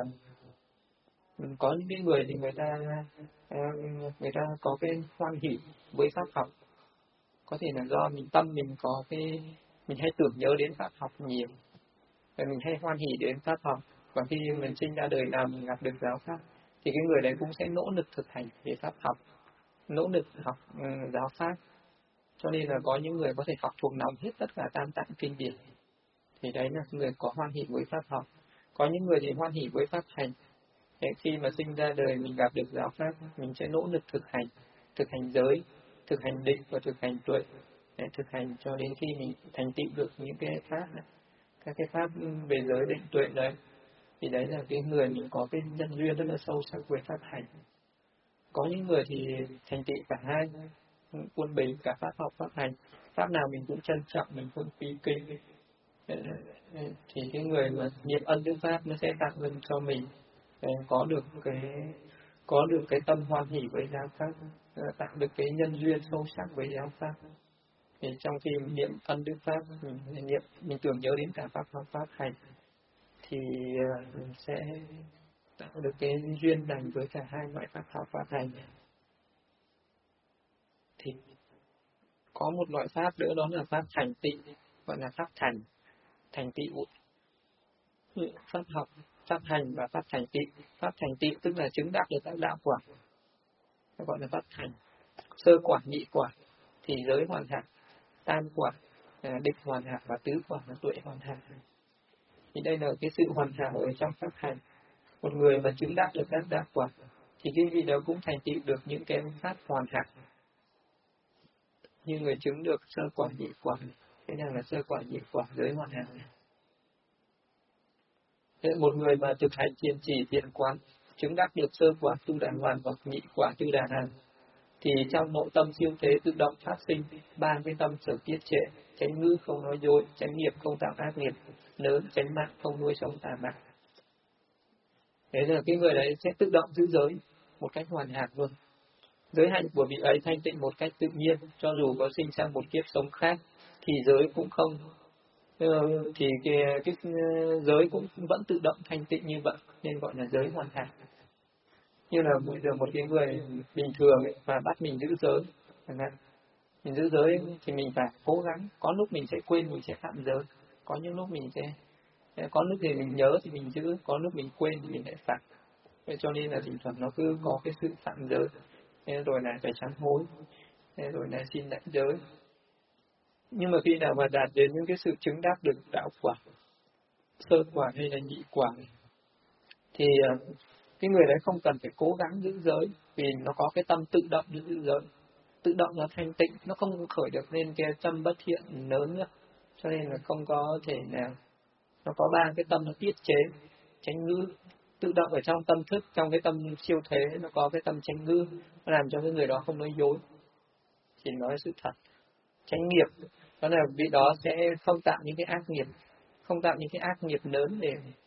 có những cái người thì người ta có cái hoan hỷ với pháp học, có thể là do tâm mình có mình hay tưởng nhớ đến pháp học nhiều, và mình hay hoan hỷ đến pháp học, và khi mình sinh ra đời nào mình gặp được giáo pháp thì cái người đấy cũng sẽ nỗ lực thực hành về pháp học, nỗ lực học giáo pháp. Cho nên là có những người có thể học thuộc lòng hết tất cả tam tạng kinh điển, thì đấy là người có hoan hỷ với pháp học. Có những người thì hoan hỷ với pháp hành. Khi mà sinh ra đời mình gặp được giáo pháp, mình sẽ nỗ lực thực hành giới, thực hành định và thực hành tuệ, thực hành cho đến khi mình thành tựu được những cái pháp này, các cái pháp về giới định tuệ đấy. Thì đấy là cái người mình có cái nhân duyên rất là sâu sắc với pháp hành. Có những người thì thành tựu cả hai, quân bình cả pháp học pháp hành, pháp nào mình cũng trân trọng, mình cũng quý kính. Thì cái người mà niệm ân đức pháp nó sẽ tạo dần cho mình có được cái tâm hoan hỷ với giáo pháp, tạo được cái nhân duyên sâu sắc với giáo pháp. Thì trong khi niệm ân đức pháp, mình tưởng nhớ đến cả pháp học pháp hành, thì mình sẽ tạo được cái duyên lành với cả hai loại pháp học pháp hành. Thì có một loại pháp nữa, đó là pháp thành tựu, gọi là pháp thành tựu. Pháp học, pháp hành và pháp thành tựu. Pháp thành tựu tức là chứng đắc được các đạo quả, gọi là pháp thành. Sơ quả, nhị quả, thì giới hoàn hảo, tam quả, định hoàn hảo, và tứ quả là tuệ hoàn hảo. Thì đây là cái sự hoàn hảo ở trong pháp hành. Một người mà chứng đắc được các đạo quả thì cái gì đó cũng thành tựu được những cái pháp hoàn hảo. như người chứng được sơ quả nhị quả. Thế nào là sơ quả nhị quả? Giới hoàn hảo. Thế một người mà thực hành kiên trì thiện quán, chứng đắc được sơ quả tu đà hoàn hoặc nhị quả tu đà hàn, thì trong nội tâm siêu thế tự động phát sinh ba cái tâm sở tiết trệ: chánh ngữ không nói dối, chánh nghiệp không tạo ác nghiệp, lớn chánh mạng không nuôi sống tà mạng. Thế là cái người đấy sẽ tự động giữ giới một cách hoàn hảo luôn. Giới hạnh của vị ấy thanh tịnh một cách tự nhiên, cho dù có sinh sang một kiếp sống khác thì giới cũng không thì cái giới cũng vẫn tự động thanh tịnh như vậy, nên gọi là giới hoàn hảo. Như là bây giờ một cái người bình thường ấy, mà bắt mình giữ giới, mình giữ giới thì mình phải cố gắng. Có lúc mình sẽ quên, mình sẽ phạm giới. Có những lúc mình sẽ có lúc thì mình nhớ thì mình giữ, có lúc mình quên thì mình lại phạm. Vậy cho nên là thỉnh thoảng nó cứ có cái sự phạm giới. Thế rồi là phải sám hối, thế rồi là xin lãnh giới. Nhưng mà khi nào mà đạt đến những cái sự chứng đắc được đạo quả, sơ quả hay là nhị quả, thì cái người đấy không cần phải cố gắng giữ giới, vì nó có cái tâm tự động giữ giới, tự động nó thanh tịnh, nó không khởi được lên cái tâm bất thiện lớn nữa, cho nên là không có thể nào. Nó có ba cái tâm nó tiết chế: chánh ngữ, tự động ở trong tâm thức, trong cái tâm siêu thế nó có cái tâm chánh ngữ, nó làm cho cái người đó không nói dối, chỉ nói sự thật. Chánh nghiệp, đó là vị đó sẽ không tạo những cái ác nghiệp, không tạo những cái ác nghiệp lớn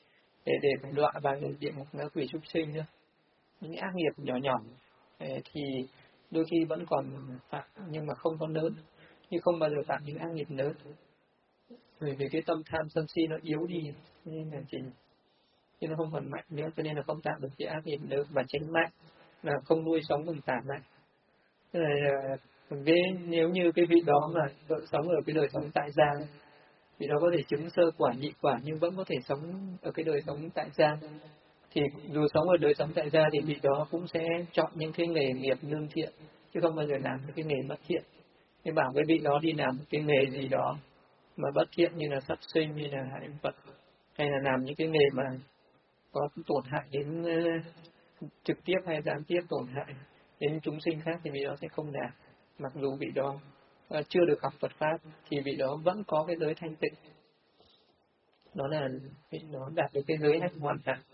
để đọa vào địa ngục ngạ quỷ súc sinh nữa. Những cái ác nghiệp nhỏ nhỏ thì đôi khi vẫn còn phạm, nhưng mà không có lớn, nhưng không bao giờ phạm những ác nghiệp lớn, bởi vì cái tâm tham sân si nó yếu đi, nên là chứ nó không còn mạnh nữa, cho nên là không tạo được cái ác nghiệp lớn. Và chánh mạng là không nuôi sống bằng tà mạng. Tức là nếu như cái vị đó mà sống ở cái đời sống tại gia, vị đó có thể chứng sơ quả nhị quả nhưng vẫn có thể sống ở cái đời sống tại gia, thì dù sống ở đời sống tại gia thì vị đó cũng sẽ chọn những cái nghề nghiệp lương thiện, chứ không bao giờ làm cái nghề bất thiện. Thì bảo với vị đó đi làm cái nghề gì đó mà bất thiện, như là sát sinh, như là hại vật, hay là làm những cái nghề mà có tổn hại đến trực tiếp hay gián tiếp tổn hại đến chúng sinh khác, thì vị đó sẽ không làm. Mặc dù vị đó chưa được học Phật pháp thì vị đó vẫn có cái giới thanh tịnh, đó là vị đó đạt được cái giới hạnh hoàn hảo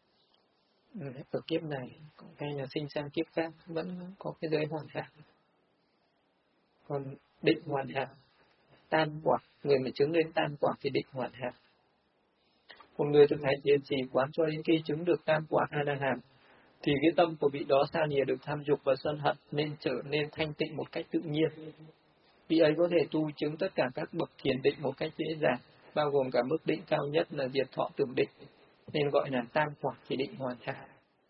ở kiếp này, hay là sinh sang kiếp khác vẫn có cái giới hoàn hảo. Còn định hoàn hảo, tam quả, người mà chứng đến tam quả thì định hoàn hảo. Một người thực hành thiền trì quán cho đến khi chứng được tam quả A-la-hán thì cái tâm của vị đó xa lìa được tham dục và sân hận, nên trở nên thanh tịnh một cách tự nhiên. Vị ấy có thể tu chứng tất cả các bậc thiền định một cách dễ dàng, bao gồm cả mức định cao nhất là diệt thọ tưởng định, nên gọi là tam quả thì định hoàn hảo.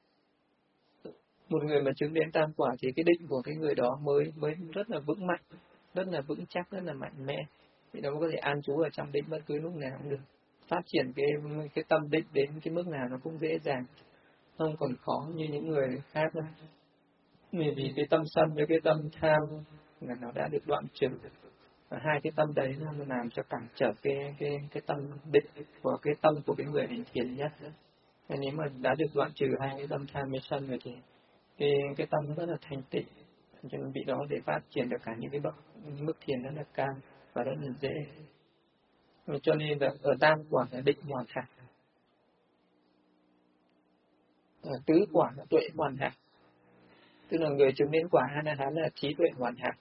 Một người mà chứng đến tam quả thì cái định của cái người đó mới rất là vững mạnh, rất là vững chắc, rất là mạnh mẽ. Vị đó có thể an trú ở trong định bất cứ lúc nào cũng được. Phát triển cái tâm định đến cái mức nào nó cũng dễ dàng, không còn khó như những người khác nữa. Vì cái tâm sân với cái tâm tham là nó đã được đoạn trừ, và hai cái tâm đấy nó làm cho cản trở cái tâm định của cái tâm của cái người hành thiền nhất. Nếu mà đã được đoạn trừ hai cái tâm tham với sân rồi thì cái tâm nó rất là thanh tịnh, cho nên vị đó để phát triển được cả những cái mức thiền rất là cao và rất là dễ. Cho nên là ở tam quả là định hoàn hảo, ở tứ quả là tuệ hoàn hảo, tức là người chứng đến quả A-la-hán là trí tuệ hoàn hảo.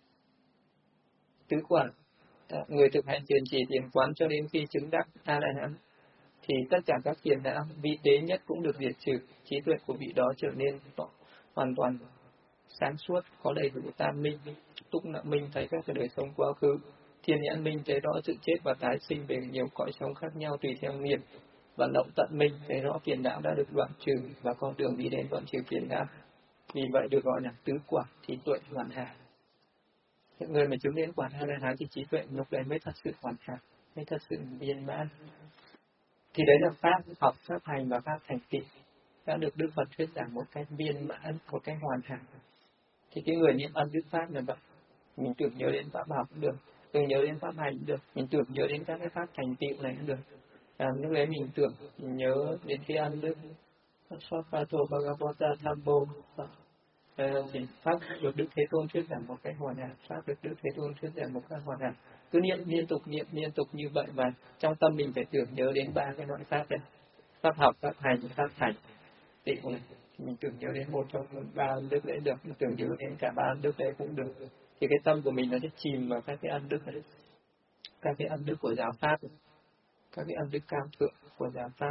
Tứ quả, người thực hành thiền trì thiền quán cho đến khi chứng đắc A-la-hán thì tất cả các phiền não vi tế nhất cũng được diệt trừ, trí tuệ của vị đó trở nên hoàn toàn sáng suốt, có đầy đủ tam minh, túc nợ minh, thấy các cái đời sống quá khứ, thiên nhãn minh, thấy rõ sự chết và tái sinh về nhiều cõi sống khác nhau tùy theo nghiệp, và lậu tận minh, thấy rõ phiền não đã được đoạn trừ và con đường đi đến đoạn trừ phiền não. Vì vậy được gọi là tứ quả trí tuệ hoàn hảo. Những người mà chứng đến quả A-la-hán thì trí tuệ lúc đấy mới thật sự hoàn hảo, mới thật sự viên mãn. Thì đấy là pháp học, pháp hành và pháp thành tựu đã được Đức Phật thuyết giảng một cách viên mãn, một cách hoàn hảo. Thì cái người niệm ân đức pháp là vậy, mình tưởng nhớ đến pháp học cũng được, tưởng nhớ đến pháp hành cũng được, mình tưởng nhớ đến các cái pháp thành tựu này cũng được. Lúc đấy mình nhớ đến cái ân đức Svato Bhagavata Thammo, thì pháp được Đức Thế Tôn thuyết giảng một cách hoàn hảo, pháp được Đức Thế Tôn thuyết giảng một cách hoàn hảo. Cứ niệm liên tục như vậy, và trong tâm mình phải tưởng nhớ đến ba cái loại pháp này: pháp học, pháp hành, pháp thành. Thì mình tưởng nhớ đến một trong ba ân đức đấy được, mình tưởng nhớ đến cả ba ân đức đấy cũng được, thì cái tâm của mình nó sẽ chìm vào các cái ân đức đấy, các cái ân đức của giáo pháp, các cái ân đức cao thượng của giáo pháp,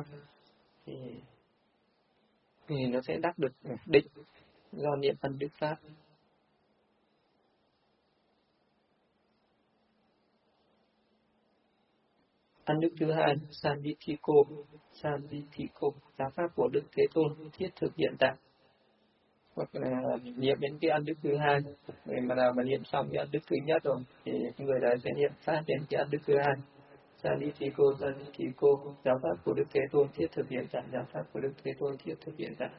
thì nó sẽ đắc được định do niệm ân đức pháp. Ân đức thứ hai, Sandithiko, giáo pháp của Đức Thế Tôn thiết thực hiện tại. Hoặc là niệm đến cái ân đức thứ hai, người mà nào mà niệm xong cái ân đức thứ nhất rồi thì người đấy sẽ niệm sát đến cái ân đức thứ hai. Sandithiko, giáo pháp của Đức Thế Tôn thiết thực hiện tại, giáo pháp của Đức Thế Tôn thiết thực hiện tại.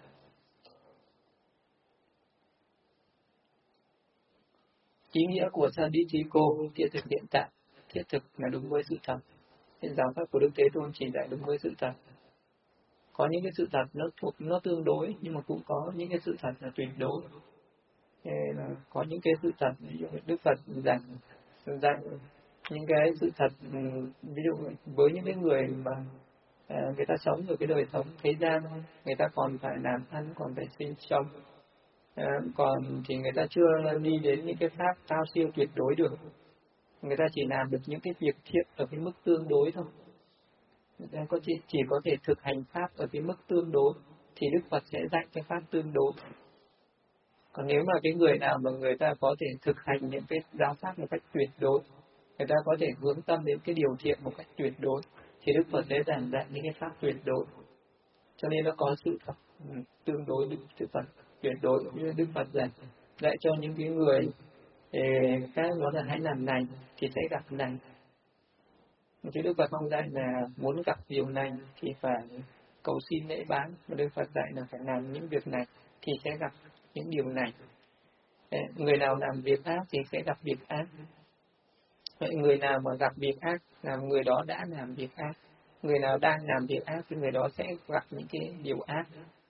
Ý nghĩa của Sandithiko, thiết thực hiện tại, thiết thực là đúng với sự thật. Nên giáo pháp của Đức Thế Tôn chỉ dạy đúng với sự thật. Có những cái sự thật nó tương đối, nhưng mà cũng có những cái sự thật là tuyệt đối. Là có những cái sự thật, ví dụ Đức Phật dạy những cái sự thật, ví dụ với những cái người mà người ta sống ở cái đời sống thế gian, người ta còn phải làm ăn, còn phải sinh sống, còn thì người ta chưa đi đến những cái pháp cao siêu tuyệt đối được. Người ta chỉ làm được những cái việc thiện ở cái mức tương đối thôi. Người ta chỉ có thể thực hành pháp ở cái mức tương đối, thì Đức Phật sẽ dạy cái pháp tương đối. Còn nếu mà cái người nào mà người ta có thể thực hành những cái giáo pháp một cách tuyệt đối, người ta có thể hướng tâm đến cái điều thiện một cách tuyệt đối, thì Đức Phật sẽ giảng dạy những cái pháp tuyệt đối. Cho nên nó có sự tương đối. Đức Phật tuyệt đối như Đức Phật dạy cho những cái người các nó là hãy làm này thì sẽ gặp này. Chứ Đức Phật không dạy là muốn gặp điều này thì phải cầu xin lễ bái, mà Đức Phật dạy là phải làm những việc này thì sẽ gặp những điều này. Người nào làm việc ác thì sẽ gặp việc ác. Vậy người nào mà gặp việc ác là người đó đã làm việc ác. Người nào đang làm việc ác thì người đó sẽ gặp những cái điều ác.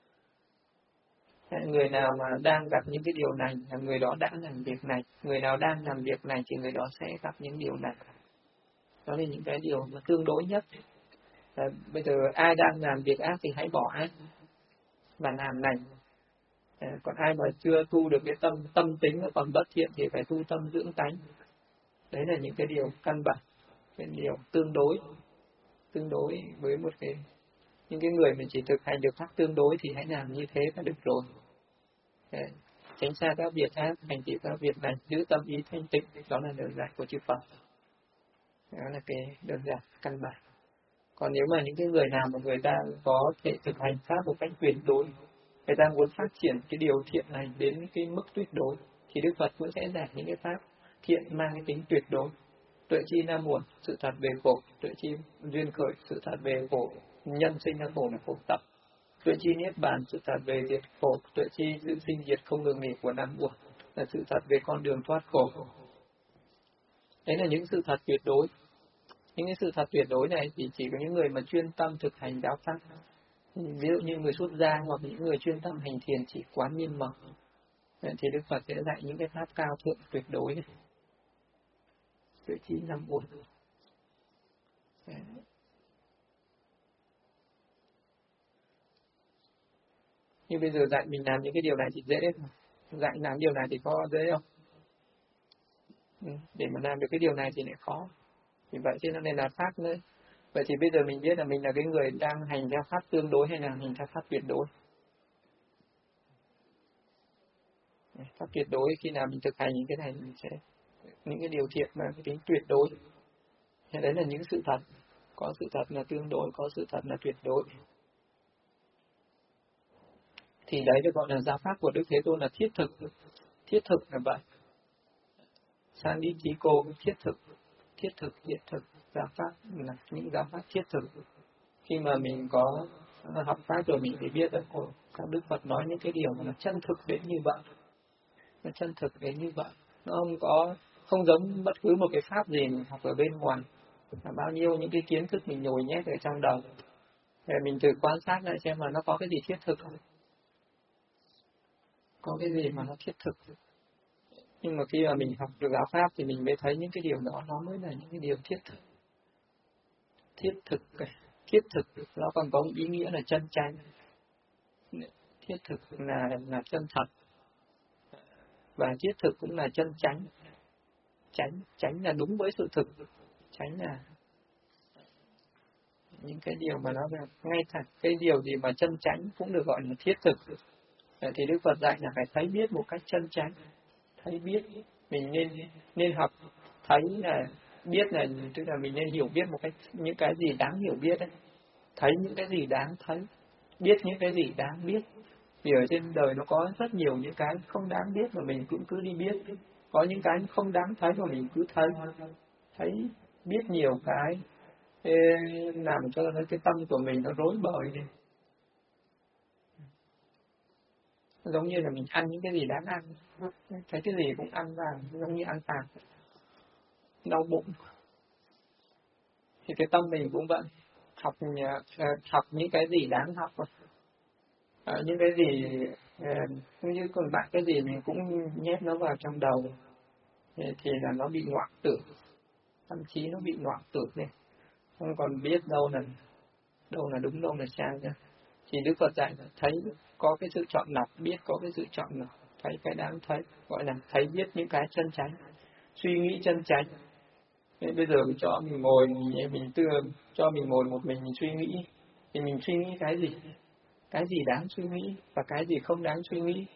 Người nào mà đang gặp những cái điều này là người đó đã làm việc này. Người nào đang làm việc này thì người đó sẽ gặp những điều này. Đó là những cái điều mà tương đối nhất. Bây giờ ai đang làm việc ác thì hãy bỏ ác và làm lành. Còn ai mà chưa tu được cái tâm tính còn bất thiện thì phải tu tâm dưỡng tánh. Đấy là những cái điều căn bản, cái điều tương đối với những cái người mình chỉ thực hành được pháp tương đối thì hãy làm như thế là được rồi. Tránh xa các việc ác, hành trì các việc lành, giữ tâm ý thanh tịnh, đó là đơn giản của chư Phật. Đó là cái đơn giản căn bản. Còn nếu mà những cái người nào mà người ta có thể thực hành pháp một cách tuyệt đối, người ta muốn phát triển cái điều thiện này đến cái mức tuyệt đối, thì Đức Phật cũng sẽ giảng những cái pháp thiện mang cái tính tuyệt đối. Tuệ chi nam muộn, sự thật về khổ; tuệ chi duyên khởi, sự thật về khổ nhân sinh ra khổ là khổ tập; tuệ chi niết bàn, sự thật về diệt khổ; tuệ chi giữ sinh diệt không ngừng nghỉ của năm muộn là sự thật về con đường thoát khổ. Đấy là những sự thật tuyệt đối. Những cái sự thật tuyệt đối này thì chỉ có những người mà chuyên tâm thực hành giáo pháp. Ví dụ như người xuất gia hoặc những người chuyên tâm hành thiền chỉ quán niệm mật, thì Đức Phật sẽ dạy những cái pháp cao thượng tuyệt đối này. Tuệ chi năm muộn. Nhưng bây giờ dạy mình làm những cái điều này thì dễ, dạy làm điều này thì có dễ không? Để mà làm được cái điều này thì lại khó. Vì vậy cho nên là pháp nữa. Vậy thì bây giờ mình biết là mình là cái người đang hành theo pháp tương đối hay là hành theo pháp tuyệt đối. Pháp tuyệt đối khi nào mình thực hành những cái này mình sẽ những cái điều thiện mà cái tính tuyệt đối. Thế đấy là những sự thật. Có sự thật là tương đối, có sự thật là tuyệt đối. Thì đấy được gọi là giáo pháp của Đức Thế Tôn là thiết thực. Thiết thực là vậy. Sang đi trí cô thiết thực, hiện thực. Giáo pháp là những giáo pháp thiết thực. Khi mà mình có học pháp rồi mình phải biết rằng các Đức Phật nói những cái điều mà nó chân thực đến như vậy. Nó chân thực đến như vậy. Nó không giống bất cứ một cái pháp gì mình học ở bên ngoài. Là bao nhiêu những cái kiến thức mình nhồi nhét ở trong đầu. Để mình thử quan sát lại xem mà nó có cái gì thiết thực không. có cái gì mà nó thiết thực. Nhưng mà khi mà mình học được giáo pháp thì mình mới thấy những cái điều đó nó mới là những cái điều thiết thực. Thiết thực nó còn có ý nghĩa là chân chánh. Thiết thực là chân thật, và thiết thực cũng là chân chánh. Chánh là đúng với sự thực, chánh là những cái điều mà nó ngay thẳng. Cái điều gì mà chân chánh cũng được gọi là thiết thực. Thì Đức Phật dạy là phải thấy biết một cách chân chánh. Thấy biết, mình nên học thấy là biết, là tức là mình nên hiểu biết một cách những cái gì đáng hiểu biết ấy. Thấy những cái gì đáng thấy, biết những cái gì đáng biết. Vì ở trên đời nó có rất nhiều những cái không đáng biết mà mình cũng cứ đi biết. Có những cái không đáng thấy mà mình cứ thấy biết nhiều cái làm cho cái tâm của mình nó rối bời đi. Giống như là mình ăn những cái gì đáng ăn, thấy cái gì cũng ăn vào, giống như ăn tạp, đau bụng. Thì cái tâm mình cũng vậy, học những cái gì đáng học, những cái gì như còn bạn cái gì mình cũng nhét nó vào trong đầu, thì là nó bị loạn tưởng, thậm chí nó bị loạn tưởng này, không còn biết đâu là đúng, đâu là sai nữa. Thì Đức Phật dạy là thấy có cái sự chọn lọc, biết có cái sự chọn lọc, thấy cái đáng thấy, gọi là thấy biết những cái chân chánh, suy nghĩ chân chánh. Thế bây giờ cho mình ngồi, cho mình ngồi một mình suy nghĩ, thì mình suy nghĩ cái gì đáng suy nghĩ và cái gì không đáng suy nghĩ.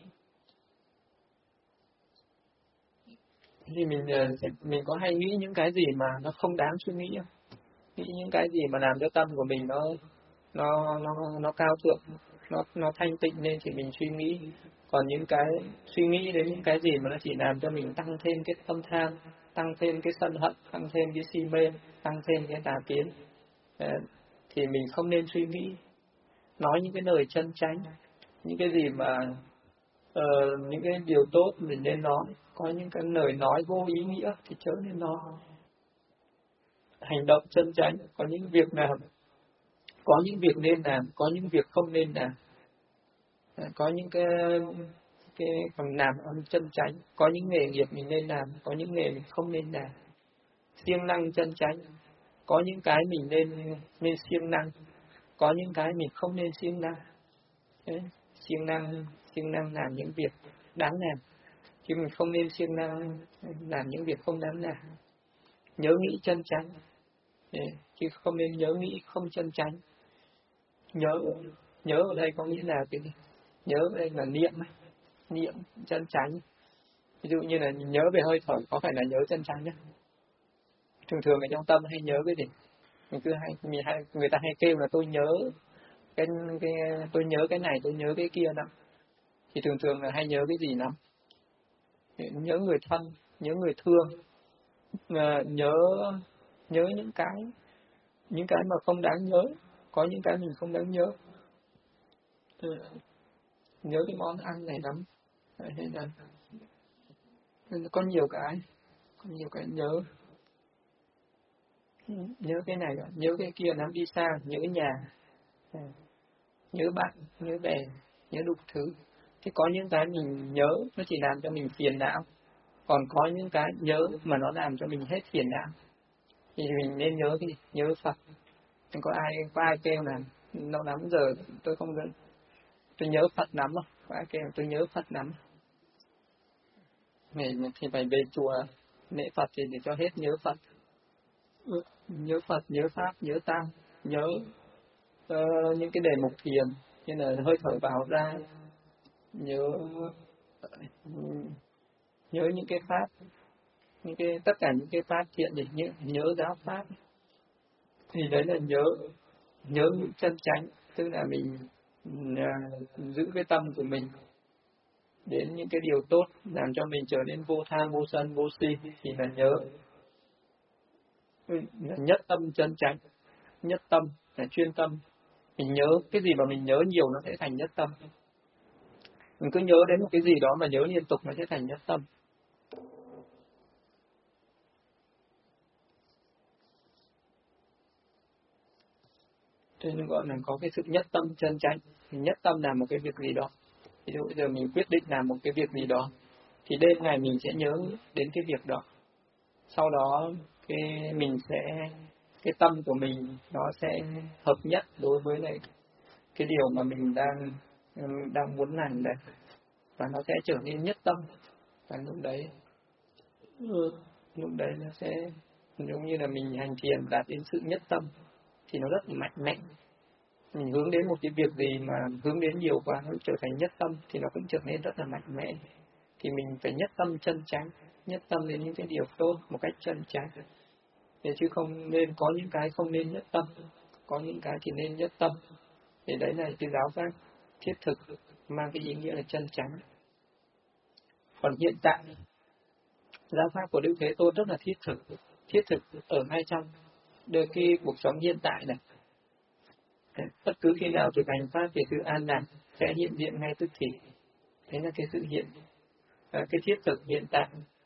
Thì mình có hay nghĩ những cái gì mà nó không đáng suy nghĩ không? Nghĩ những cái gì mà làm cho tâm của mình nó cao thượng, nó thanh tịnh lên thì mình suy nghĩ. Còn những cái suy nghĩ đến những cái gì mà nó chỉ làm cho mình tăng thêm cái tâm tham, tăng thêm cái sân hận, tăng thêm cái si mê, tăng thêm cái tà kiến, thì mình không nên suy nghĩ. Nói những cái lời chân chánh, những cái gì mà những cái điều tốt mình nên nói. Có những cái lời nói vô ý nghĩa thì chớ nên nói. Hành động chân chánh, có những việc làm, có những việc nên làm, có những việc không nên làm. Có những cái phần làm ăn chân chánh, có những nghề nghiệp mình nên làm, có những nghề mình không nên làm. Siêng năng chân chánh, có những cái mình nên siêng năng, có những cái mình không nên siêng năng. Siêng năng làm những việc đáng làm, chứ mình không nên siêng năng làm những việc không đáng làm. Nhớ nghĩ chân chánh, chứ không nên nhớ nghĩ không chân chánh. Nhớ ở đây có nghĩa là cái gì? Nhớ ở đây là niệm chân chánh. Ví dụ như là nhớ về hơi thở, có phải là nhớ chân chánh nhé? Thường thường ở trong tâm hay nhớ cái gì? Người ta hay kêu là tôi nhớ tôi nhớ cái này, tôi nhớ cái kia lắm. Thì thường thường là hay nhớ cái gì lắm? Nhớ người thân, nhớ người thương, nhớ những cái mà không đáng nhớ. Có những cái mình không đáng nhớ. Nhớ cái món ăn này lắm, hay là có nhiều cái nhớ cái này, nhớ cái kia lắm, đi xa, nhớ nhà, nhớ bạn, nhớ bè, nhớ đủ thứ. Thế có những cái mình nhớ nó chỉ làm cho mình phiền não, còn có những cái nhớ mà nó làm cho mình hết phiền não. Thì mình nên nhớ cái gì? Nhớ Phật. Có ai kêu là lâu lắm giờ tôi nhớ Phật lắm không? Có ai kêu tôi nhớ Phật lắm? Mình thì phải về chùa lễ Phật thì để cho hết nhớ Phật. Nhớ Phật, nhớ Pháp, nhớ Tăng, nhớ những cái đề mục thiền, như là hơi thở vào ra, nhớ những cái pháp, tất cả những cái pháp thiện để nhớ giáo pháp. Thì đấy là nhớ chân chánh, tức là mình giữ cái tâm của mình đến những cái điều tốt làm cho mình trở nên vô tham, vô sân, vô si, thì là nhớ. Là nhất tâm chân chánh, nhất tâm là chuyên tâm. Mình nhớ cái gì mà mình nhớ nhiều nó sẽ thành nhất tâm. Mình cứ nhớ đến một cái gì đó mà nhớ liên tục nó sẽ thành nhất tâm. Cho nên gọi là có cái sự nhất tâm chân chánh. Thì nhất tâm là một cái việc gì đó Ví dụ bây giờ mình quyết định làm một cái việc gì đó, thì đêm ngày mình sẽ nhớ đến cái việc đó. Sau đó cái tâm của mình nó sẽ hợp nhất đối với lại cái điều mà mình đang muốn làm đây, và nó sẽ trở nên nhất tâm. Và lúc đấy nó sẽ giống như là mình hành thiền đạt đến sự nhất tâm, thì nó rất là mạnh mẽ. Mình hướng đến một cái việc gì mà hướng đến nhiều quá, nó trở thành nhất tâm thì nó cũng trở nên rất là mạnh mẽ. Thì mình phải nhất tâm chân chánh, nhất tâm đến những cái điều tốt một cách chân chánh. Thế chứ không nên có những cái không nên nhất tâm, có những cái thì nên nhất tâm. Thì đấy là cái giáo pháp thiết thực, mang cái ý nghĩa là chân chánh. Còn hiện tại, giáo pháp của Đức Thế Tôn rất là thiết thực ở ngay trong cái cuộc sống hiện tại này. Bất cứ khi nào thực hành pháp thì sự an lạc sẽ hiện diện ngay tức thì. Thế là cái sự cái thiết thực hiện tại.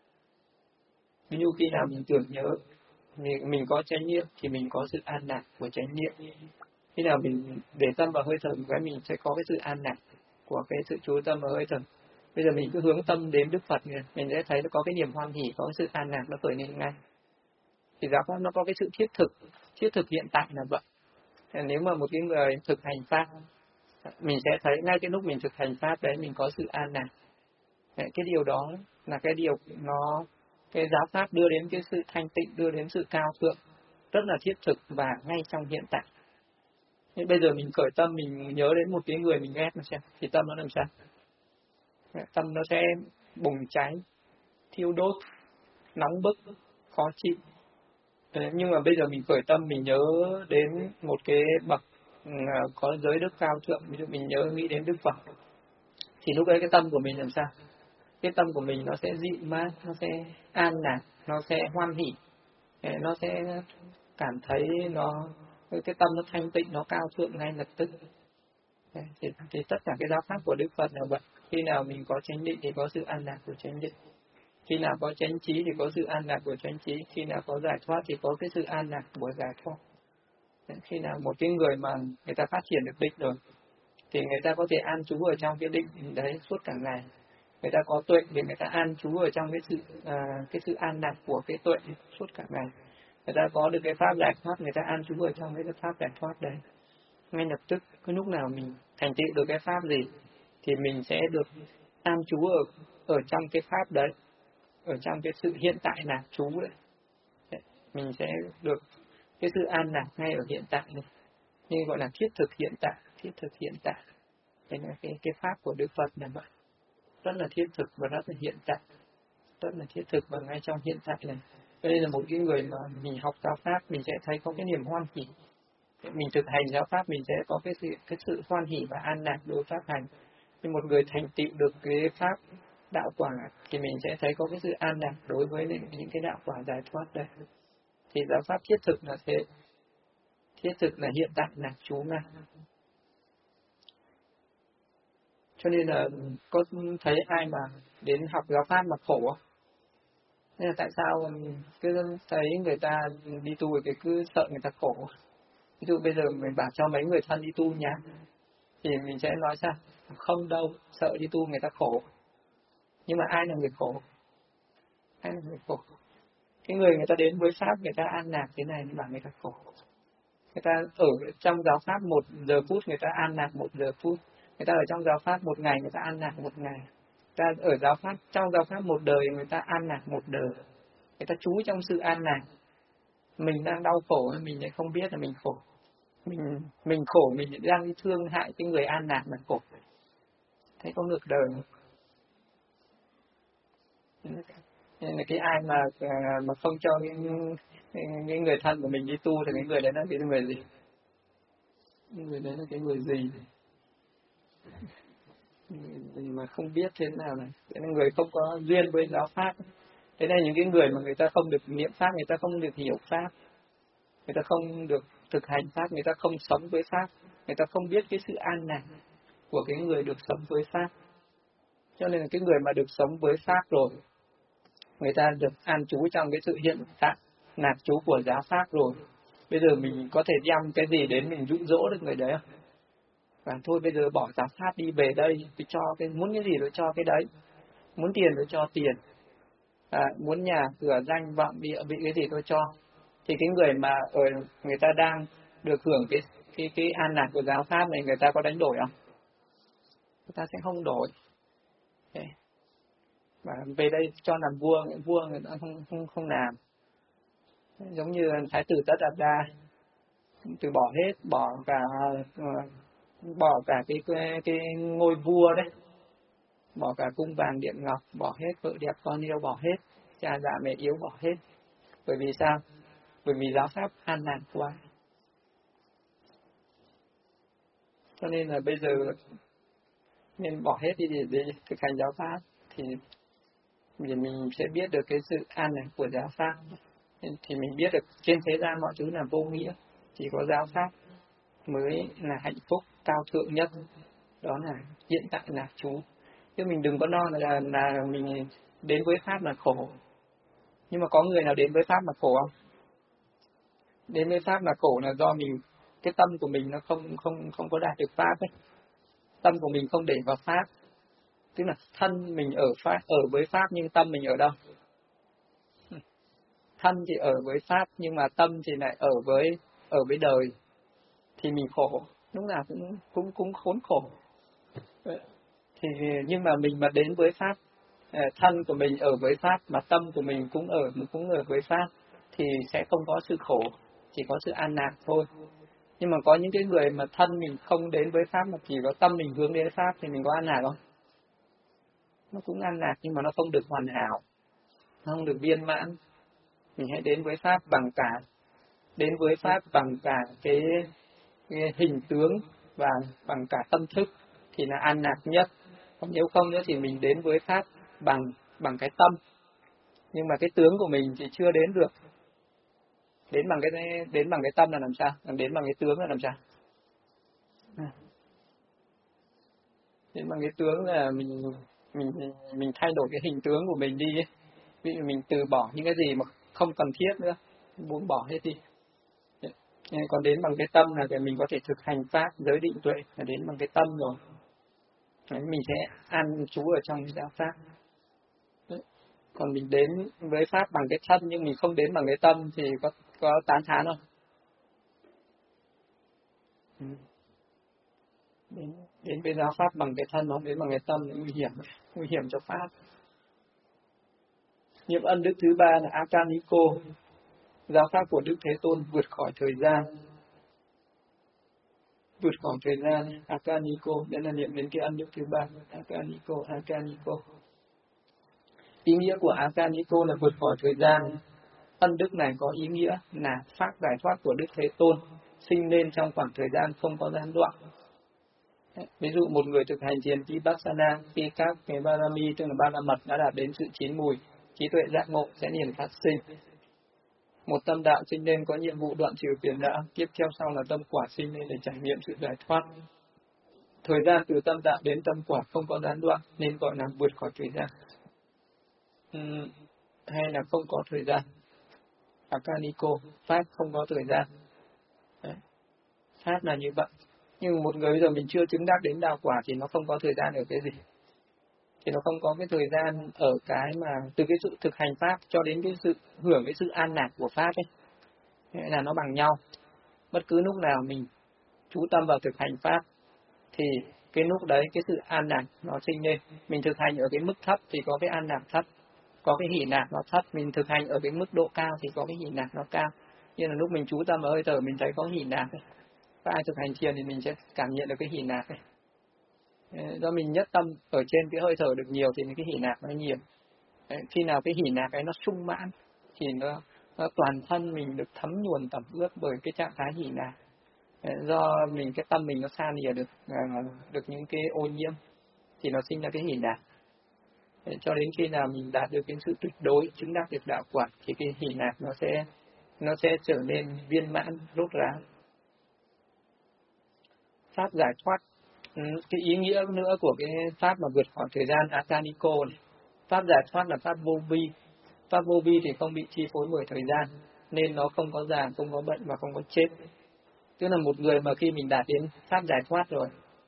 Ví dụ khi nào mình tưởng nhớ, mình có chánh niệm thì mình có sự an lạc của chánh niệm. Khi nào mình để tâm vào hơi thở cái mình sẽ có cái sự an lạc của cái sự chú tâm vào hơi thở. Bây giờ mình cứ hướng tâm đến Đức Phật, mình sẽ thấy nó có cái niềm hoan hỷ, có cái sự an lạc nó khởi lên ngay. Thì giáo pháp nó có cái sự thiết thực hiện tại là vậy. Nếu mà một cái người thực hành pháp, mình sẽ thấy ngay cái lúc mình thực hành pháp đấy mình có sự an lạc. Cái điều đó là cái điều cái giáo pháp đưa đến cái sự thanh tịnh, đưa đến sự cao thượng, rất là thiết thực và ngay trong hiện tại. Nhưng bây giờ mình khởi tâm, mình nhớ đến một cái người mình ghét mà xem, thì tâm nó làm sao? Tâm nó sẽ bùng cháy, thiêu đốt, nóng bức, khó chịu. Nhưng mà bây giờ mình khởi tâm, mình nhớ đến một cái bậc có giới đức cao thượng, ví dụ mình nghĩ đến Đức Phật, thì lúc đấy cái tâm của mình làm sao? Cái tâm của mình nó sẽ dịu mát, nó sẽ an lạc, nó sẽ hoan hỷ, nó sẽ cảm thấy cái tâm nó thanh tịnh, nó cao thượng ngay lập tức. Thì tất cả cái giáo pháp của Đức Phật là vậy. Khi nào mình có chánh định thì có sự an lạc của chánh định. Khi nào có chánh trí thì có sự an lạc của chánh trí. Khi nào có giải thoát thì có cái sự an lạc của giải thoát. Khi nào một cái người mà người ta phát triển được định rồi, thì người ta có thể an trú ở trong cái định đấy suốt cả ngày. Người ta có tuệ thì người ta an trú ở trong cái sự an lạc của cái tuệ suốt cả ngày. Người ta có được cái pháp giải thoát, người ta an trú ở trong cái pháp giải thoát đấy. Ngay lập tức, cái lúc nào mình thành tựu được cái pháp gì, thì mình sẽ được an trú ở trong cái pháp đấy, ở trong cái sự hiện tại lạc trú đấy. Mình sẽ được cái sự an lạc ngay ở hiện tại này. Nhưng gọi là thiết thực hiện tại. Đây là cái pháp của Đức Phật là vậy. Rất là thiết thực và rất là hiện tại. Rất là thiết thực và ngay trong hiện tại này. Đây là một cái người mà mình học giáo pháp, mình sẽ thấy có cái niềm hoan hỷ. Mình thực hành giáo pháp, mình sẽ có cái sự hoan hỷ và an lạc đối pháp hành. Nhưng một người thành tựu được cái pháp đạo quả thì mình sẽ thấy có cái sự an lạc đối với những cái đạo quả giải thoát đây. Thì giáo pháp thiết thực là thế. Thiết thực là hiện tại lạc trú ngay. Cho nên là có thấy ai mà đến học giáo pháp mà khổ không? Nên là tại sao cứ thấy người ta đi tu thì cứ sợ người ta khổ? Ví dụ bây giờ mình bảo cho mấy người thân đi tu nhá, thì mình sẽ nói sao? Không đâu, sợ đi tu người ta khổ. Nhưng mà ai là người khổ? Ai là người khổ? Cái người ta đến với pháp, người ta an lạc thế này, nhưng bảo người ta khổ. Người ta ở trong giáo pháp 1 giờ phút, người ta an lạc 1 giờ phút. Người ta ở trong giáo pháp 1 ngày, người ta an lạc 1 ngày. Người ta ở trong giáo pháp 1 đời, người ta an lạc 1 đời. Người ta trú trong sự an lạc. Mình đang đau khổ, mình lại không biết là mình khổ. Mình khổ, mình đang đi thương hại cái người an lạc mà khổ. Thế có ngược đời không? Nên là cái ai mà không cho cái người thân của mình đi tu thì cái người đấy là cái người gì? Cái người đấy là cái người gì? Người mà không biết thế nào này. Thế là người không có duyên với giáo pháp. Thế nên những cái người mà người ta không được niệm pháp, người ta không được hiểu pháp, người ta không được thực hành pháp, người ta không sống với pháp, người ta không biết cái sự an lạc của cái người được sống với pháp. Cho nên là cái người mà được sống với pháp rồi, người ta được an trú trong cái sự hiện tại lạc trú của giáo pháp rồi. Bây giờ mình có thể đem cái gì đến mình dụ dỗ được người đấy không? Và thôi bây giờ bỏ giáo pháp đi, về đây tôi cho muốn cái gì tôi cho cái đấy, muốn tiền tôi cho tiền, muốn nhà cửa danh vọng địa vị cái gì tôi cho. Thì cái người mà người ta đang được hưởng cái an lạc của giáo pháp này, người ta có đánh đổi không? Người ta sẽ không đổi. Okay. Và về đây cho làm vua người ta không làm. Giống như Thái tử Tất Đạt Đa từ bỏ hết, bỏ cả cái ngôi vua đấy, bỏ cả cung vàng điện ngọc, bỏ hết vợ đẹp con yêu, bỏ hết cha già mẹ yếu, bỏ hết. Bởi vì sao? Bởi vì giáo pháp an lạc quá. Cho nên là bây giờ nên bỏ hết đi để thực hành giáo pháp, thì mình sẽ biết được cái sự an lạc của giáo pháp. Thì mình biết được trên thế gian mọi thứ là vô nghĩa, chỉ có giáo pháp mới là hạnh phúc cao thượng nhất, đó là hiện tại là chú. Chứ mình đừng có lo là mình đến với pháp là khổ. Nhưng mà có người nào đến với pháp mà khổ không? Đến với pháp là khổ là do cái tâm của mình nó không có đạt được pháp ấy. Tâm của mình không để vào pháp, tức là thân mình ở với pháp nhưng tâm mình ở đâu? Thân thì ở với pháp nhưng mà tâm thì lại ở với đời, thì mình khổ, lúc nào cũng khốn khổ. Thì nhưng mà mình mà đến với pháp, thân của mình ở với pháp mà tâm của mình cũng ở với pháp, thì sẽ không có sự khổ, chỉ có sự an lạc thôi. Nhưng mà có những cái người mà thân mình không đến với pháp mà chỉ có tâm mình hướng đến pháp, thì mình có an lạc không? Nó cũng an lạc nhưng mà nó không được hoàn hảo, nó không được viên mãn. Mình hãy đến với pháp bằng cả cái hình tướng và bằng cả tâm thức thì là an lạc nhất. Còn nếu không nữa thì mình đến với pháp bằng cái tâm, nhưng mà cái tướng của mình thì chưa đến được. Đến bằng cái tâm là làm sao? Đến bằng cái tướng là làm sao? Đến bằng cái tướng là mình thay đổi cái hình tướng của mình đi ấy. Ví dụ mình từ bỏ những cái gì mà không cần thiết nữa, muốn bỏ hết đi. Còn đến bằng cái tâm là để mình có thể thực hành pháp giới định tuệ, là đến bằng cái tâm rồi. Đấy, mình sẽ an trú ở trong cái giáo pháp. Đấy. Còn mình đến với pháp bằng cái thân nhưng mình không đến bằng cái tâm thì có tán thán không? Đến với giáo pháp bằng cái thân, không đến bằng cái tâm thì nguy hiểm cho pháp. Nhiệm ân đức thứ ba là Akaniko, giáo pháp của Đức Thế Tôn vượt khỏi thời gian. Vượt khỏi thời gian, Akaniko, đây là niệm đến cái ân đức thứ ba, Akaniko. Ý nghĩa của Akaniko là vượt khỏi thời gian. Ân đức này có ý nghĩa là pháp giải thoát của Đức Thế Tôn sinh lên trong khoảng thời gian không có gián đoạn. Ví dụ một người thực hành thiền Vipassana, khi các cái Barami, tức là ba la mật đã đạt đến sự chín mùi, trí tuệ giác ngộ sẽ liền phát sinh. Một tâm đạo sinh lên có nhiệm vụ đoạn trừ phiền não, tiếp theo sau là tâm quả sinh lên để trải nghiệm sự giải thoát. Thời gian từ tâm đạo đến tâm quả không có gián đoạn nên gọi là vượt khỏi thời gian. Hay là không có thời gian. Akaniko, pháp không có thời gian. Đấy. Pháp là như vậy. Nhưng một người bây giờ mình chưa chứng đắc đến đạo quả thì nó không có thời gian ở cái gì. Thì nó không có cái thời gian ở cái mà từ cái sự thực hành pháp cho đến cái sự hưởng cái sự an lạc của pháp ấy. Thế là nó bằng nhau. Bất cứ lúc nào mình chú tâm vào thực hành pháp thì cái lúc đấy cái sự an lạc nó sinh lên. Mình thực hành ở cái mức thấp thì có cái an lạc thấp, có cái hỷ lạc nó thấp. Mình thực hành ở cái mức độ cao thì có cái hỷ lạc nó cao. Như là lúc mình chú tâm vào hơi thở mình thấy có hỷ lạc ấy. Và ai thực hành thiền thì mình sẽ cảm nhận được cái hỷ lạc ấy. Do mình nhất tâm ở trên cái hơi thở được nhiều thì cái hỷ lạc nó nhiều. Đấy, khi nào cái hỷ lạc ấy nó sung mãn thì nó toàn thân mình được thấm nhuần tẩm ướt bởi cái trạng thái hỷ lạc. Do cái tâm mình nó xa lìa được những cái ô nhiễm thì nó sinh ra cái hỷ lạc. Cho đến khi nào mình đạt được cái sự tuyệt đối chứng đắc được đạo quả thì cái hỷ lạc nó sẽ trở nên viên mãn rốt ráo. Pháp giải thoát, cái ý nghĩa nữa của cái pháp mà vượt khỏi thời gian Akaniko này. Pháp giải thoát là pháp vô vi. Pháp vô vi thì không bị chi phối bởi thời gian, nên nó không có già, không có bệnh và không có chết. Tức là một người mà khi mình đạt đến pháp giải thoát rồi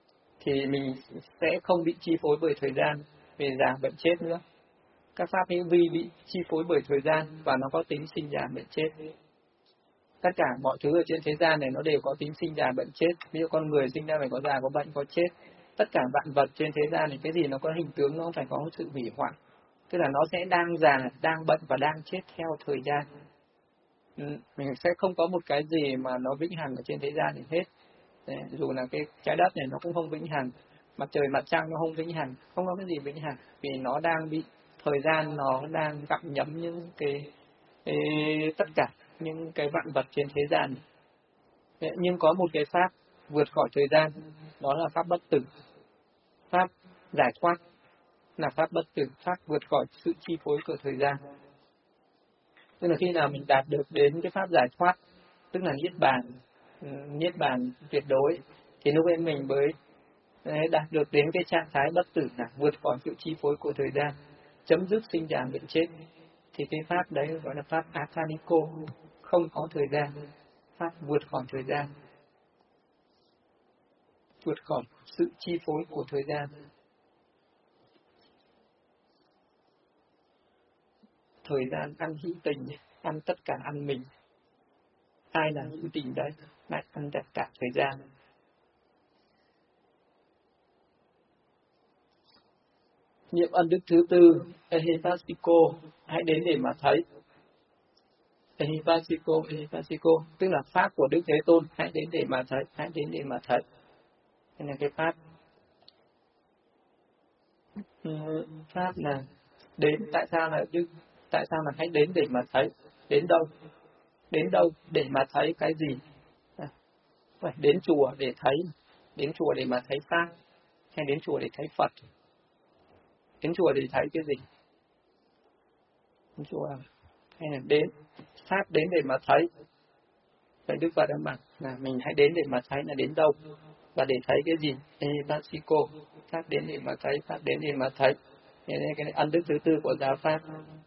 thì mình sẽ không bị chi phối bởi thời gian về già bệnh chết nữa. Các pháp hữu vi bị chi phối bởi thời gian và nó có tính sinh già bệnh chết. Tất cả mọi thứ ở trên thế gian này nó đều có tính sinh già bệnh chết. Ví dụ con người sinh ra phải có già, có bệnh, có chết. Tất cả vạn vật trên thế gian này, cái gì nó có hình tướng nó phải có sự hủy hoại. Tức là nó sẽ đang già, đang bệnh và đang chết theo thời gian. Mình sẽ không có một cái gì mà nó vĩnh hằng ở trên thế gian này hết. Đấy, dù là cái trái đất này nó cũng không vĩnh hằng, mặt trời mặt trăng nó không vĩnh hằng, không có cái gì vĩnh hằng, vì nó đang bị thời gian, nó đang gặm nhấm những cái tất cả những cái vạn vật trên thế gian này. Đấy, nhưng có một cái pháp vượt khỏi thời gian, đó là pháp bất tử, pháp giải thoát, là pháp bất tử, pháp vượt khỏi sự chi phối của thời gian. Tức là khi nào mình đạt được đến cái pháp giải thoát, tức là niết bàn tuyệt đối, thì lúc ấy mình mới đạt được đến cái trạng thái bất tử, là vượt khỏi sự chi phối của thời gian, chấm dứt sinh già bệnh chết. Thì cái pháp đấy gọi là pháp Athaniko, không có thời gian, pháp vượt khỏi thời gian, vượt khỏi sự chi phối của thời gian. Thời gian ăn hữu tình, ăn tất cả ăn mình. Ai là hữu tình đấy? Lại ăn tất cả thời gian. Niệm ân đức thứ tư, Ehipassiko, hãy đến để mà thấy. Ehipassiko, tức là pháp của Đức Thế Tôn, hãy đến để mà thấy, hãy đến để mà thấy. Đây là cái pháp. Pháp là đến, tại sao là hãy đến để mà thấy? Đến đâu? Đến đâu để mà thấy cái gì? Phải đến chùa để thấy, đến chùa để mà thấy pháp, hay đến chùa để thấy Phật? Đến chùa để thấy cái gì? Đến chùa hay là đến pháp, đến để mà thấy? Vậy Đức Phật đã bảo là mình hãy đến để mà thấy là đến đâu và để thấy cái gì? Ehipassiko, pháp đến để mà thấy, pháp đến để mà thấy. Nên cái ân đức thứ tư của giáo pháp.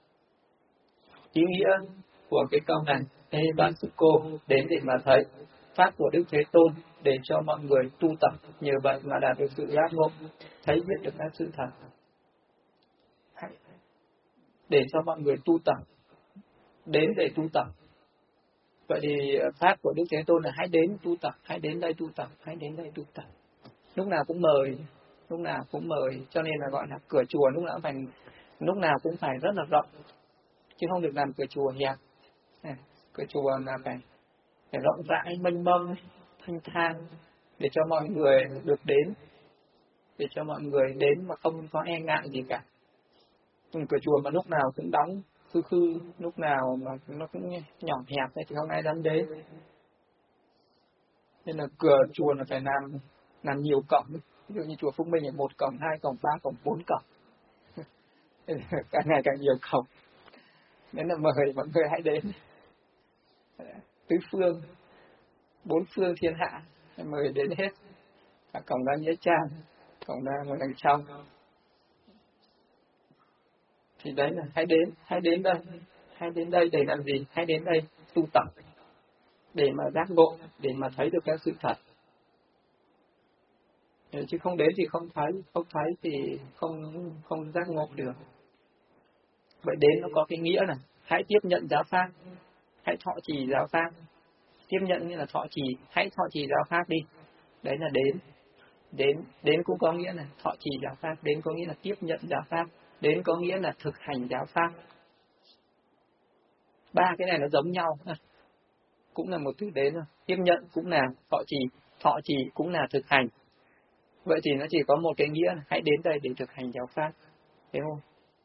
Ý nghĩa của cái câu này, Ehipassiko, đến để mà thấy pháp của Đức Thế Tôn, để cho mọi người tu tập, nhờ vậy mà đạt được sự giác ngộ, thấy biết được các sự thật. Để cho mọi người tu tập, đến để tu tập. Vậy thì pháp của Đức Thế Tôn là hãy đến tu tập, hãy đến đây tu tập, hãy đến đây tu tập. Lúc nào cũng mời, cho nên là gọi là cửa chùa lúc nào cũng phải rất là rộng, chứ không được làm cửa chùa hẹp. Cửa chùa là phải rộng rãi, mênh mông, thanh thang, để cho mọi người được đến, để cho mọi người đến mà không có e ngại gì cả. Cửa chùa mà lúc nào cũng đóng khư, lúc nào mà nó cũng nhỏ hẹp thì không ai dám đến. Nên là cửa chùa là phải làm nhiều cổng. Ví dụ như chùa Phúc Minh là 1 cổng, 2 cổng, 3 cổng, 4 cổng. Càng ngày càng nhiều cổng. Nên là mời mọi người hãy đến. Tứ phương, 4 phương thiên hạ, mời đến hết. Cả cổng ra Nghĩa Trang, cổng ra ngồi đằng trong. Thì đấy là hãy đến đây để làm gì? Hãy đến đây tu tập, để mà giác ngộ, để mà thấy được các sự thật. Chứ không đến thì không thấy thì không giác ngộ được. Vậy đến nó có cái nghĩa là hãy tiếp nhận giáo pháp, hãy thọ trì giáo pháp. Tiếp nhận nghĩa là thọ trì, hãy thọ trì giáo pháp đi. Đấy là đến cũng có nghĩa là thọ trì giáo pháp, đến có nghĩa là tiếp nhận giáo pháp, đến có nghĩa là thực hành giáo pháp. 3 cái này nó giống nhau, cũng là một từ đến rồi. Tiếp nhận cũng là thọ trì cũng là thực hành. Vậy thì nó chỉ có một cái nghĩa là hãy đến đây để thực hành giáo pháp, thấy không?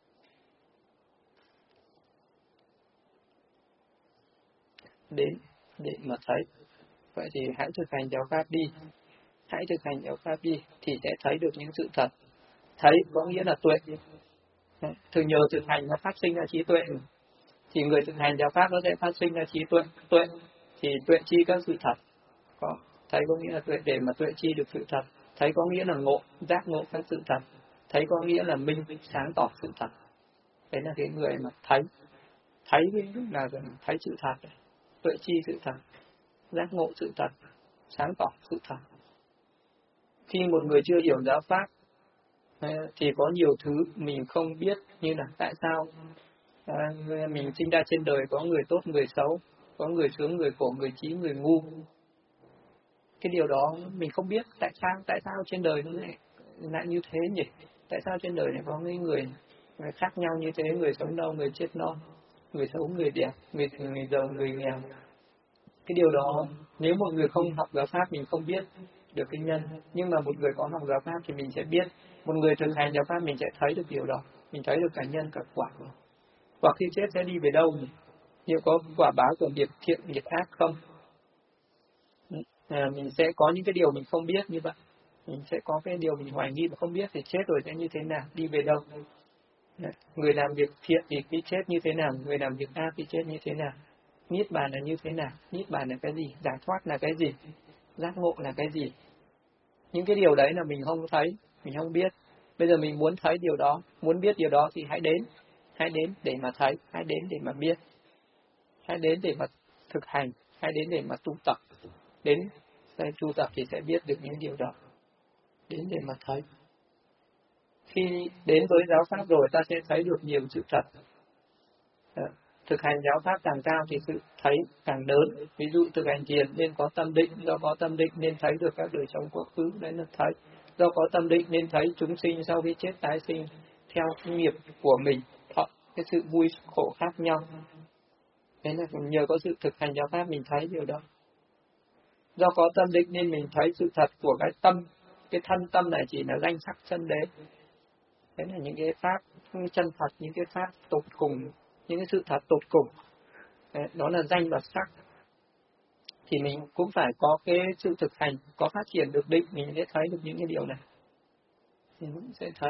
Đến để mà thấy. Vậy thì hãy thực hành giáo pháp đi, hãy thực hành giáo pháp đi thì sẽ thấy được những sự thật. Thấy có nghĩa là tuệ. Thường nhờ thực hành nó phát sinh ra trí tuệ, thì người thực hành giáo pháp nó sẽ phát sinh ra trí tuệ. Tuệ thì tuệ chi các sự thật. Có thấy có nghĩa là tuệ, để mà tuệ chi được sự thật. Thấy có nghĩa là ngộ, giác ngộ các sự thật. Thấy có nghĩa là minh sáng tỏ sự thật. Đấy là cái người mà thấy là thấy sự thật, tuệ chi sự thật, giác ngộ sự thật, sáng tỏ sự thật. Khi một người chưa hiểu giáo pháp thì có nhiều thứ mình không biết, như là tại sao mình sinh ra trên đời có người tốt, người xấu, có người sướng, người khổ, người trí, người ngu. Cái điều đó mình không biết tại sao trên đời nó lại như thế nhỉ? Tại sao trên đời lại có mấy người khác nhau như thế, người sống lâu, người chết non, người xấu, người đẹp, người giàu, người nghèo. Cái điều đó nếu một người không học giáo pháp mình không biết được cái nhân, nhưng mà một người có học giáo pháp thì mình sẽ biết. Một người thực hành giáo pháp mình sẽ thấy được điều đó, mình thấy được cả nhân cả quả. Và khi chết sẽ đi về đâu nhỉ? Liệu có quả báo của nghiệp thiện nghiệp ác không? Mình sẽ có những cái điều mình không biết như vậy. Mình sẽ có cái điều mình hoài nghi mà không biết thì chết rồi sẽ như thế nào, đi về đâu. Người làm việc thiện thì cái chết như thế nào, người làm việc ác thì chết như thế nào. Niết bàn là như thế nào, niết bàn là cái gì, giải thoát là cái gì, giác ngộ là cái gì. Những cái điều đấy là mình không thấy, mình không biết. Bây giờ mình muốn thấy điều đó, muốn biết điều đó thì hãy đến để mà thấy, hãy đến để mà biết, hãy đến để mà thực hành, hãy đến để mà tu tập. Đến tu tập thì sẽ biết được những điều đó, đến để mà thấy. Khi đến với giáo pháp rồi ta sẽ thấy được nhiều sự thật. Thực hành giáo pháp càng cao thì sự thấy càng lớn. Ví dụ thực hành thiền nên có tâm định, do có tâm định nên thấy được các đời sống quá khứ, đấy là thấy. Do có tâm định nên thấy chúng sinh sau khi chết tái sinh theo cái nghiệp của mình, thọ cái sự vui khổ khác nhau. Đấy là nhờ có sự thực hành giáo pháp mình thấy điều đó. Do có tâm định nên mình thấy sự thật của cái tâm, cái thân tâm này chỉ là danh sắc chân đế. Đấy là những cái pháp chân thật, những cái pháp tột cùng, những cái sự thật tột cùng. Đấy, đó là danh và sắc. Thì mình cũng phải có cái sự thực hành, có phát triển được định, mình sẽ thấy được những cái điều này. Mình sẽ thấy.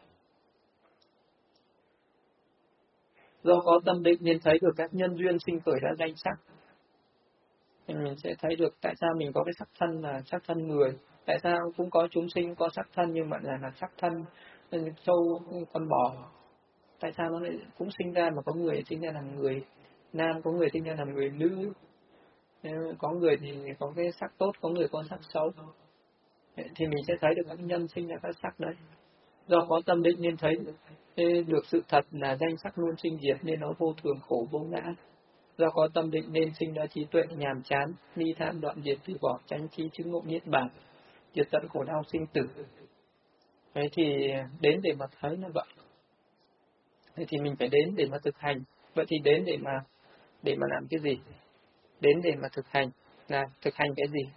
Do có tâm định nên thấy được các nhân duyên sinh khởi ra danh sắc. Thì mình sẽ thấy được tại sao mình có cái sắc thân là sắc thân người. Tại sao cũng có chúng sinh có sắc thân nhưng mà là sắc thân trâu, con bò. Tại sao nó lại cũng sinh ra mà có người sinh ra làm người nam, có người sinh ra làm người nữ. Có người thì có cái sắc tốt, có người có sắc xấu. Thì mình sẽ thấy được các nhân sinh ra các sắc đấy. Do có tâm định nên thấy được sự thật là danh sắc luôn sinh diệt nên nó vô thường khổ vô ngã. Do có tâm định nên sinh ra trí tuệ nhàm chán, ly tham đoạn diệt từ bỏ, chánh trí chứng ngộ niết bàn, diệt tận khổ đau sinh tử. Đấy thì đến để mà thấy như vậy. Thế thì mình phải đến để mà thực hành. Vậy thì đến để mà làm cái gì? Đến để mà thực hành là thực hành cái gì?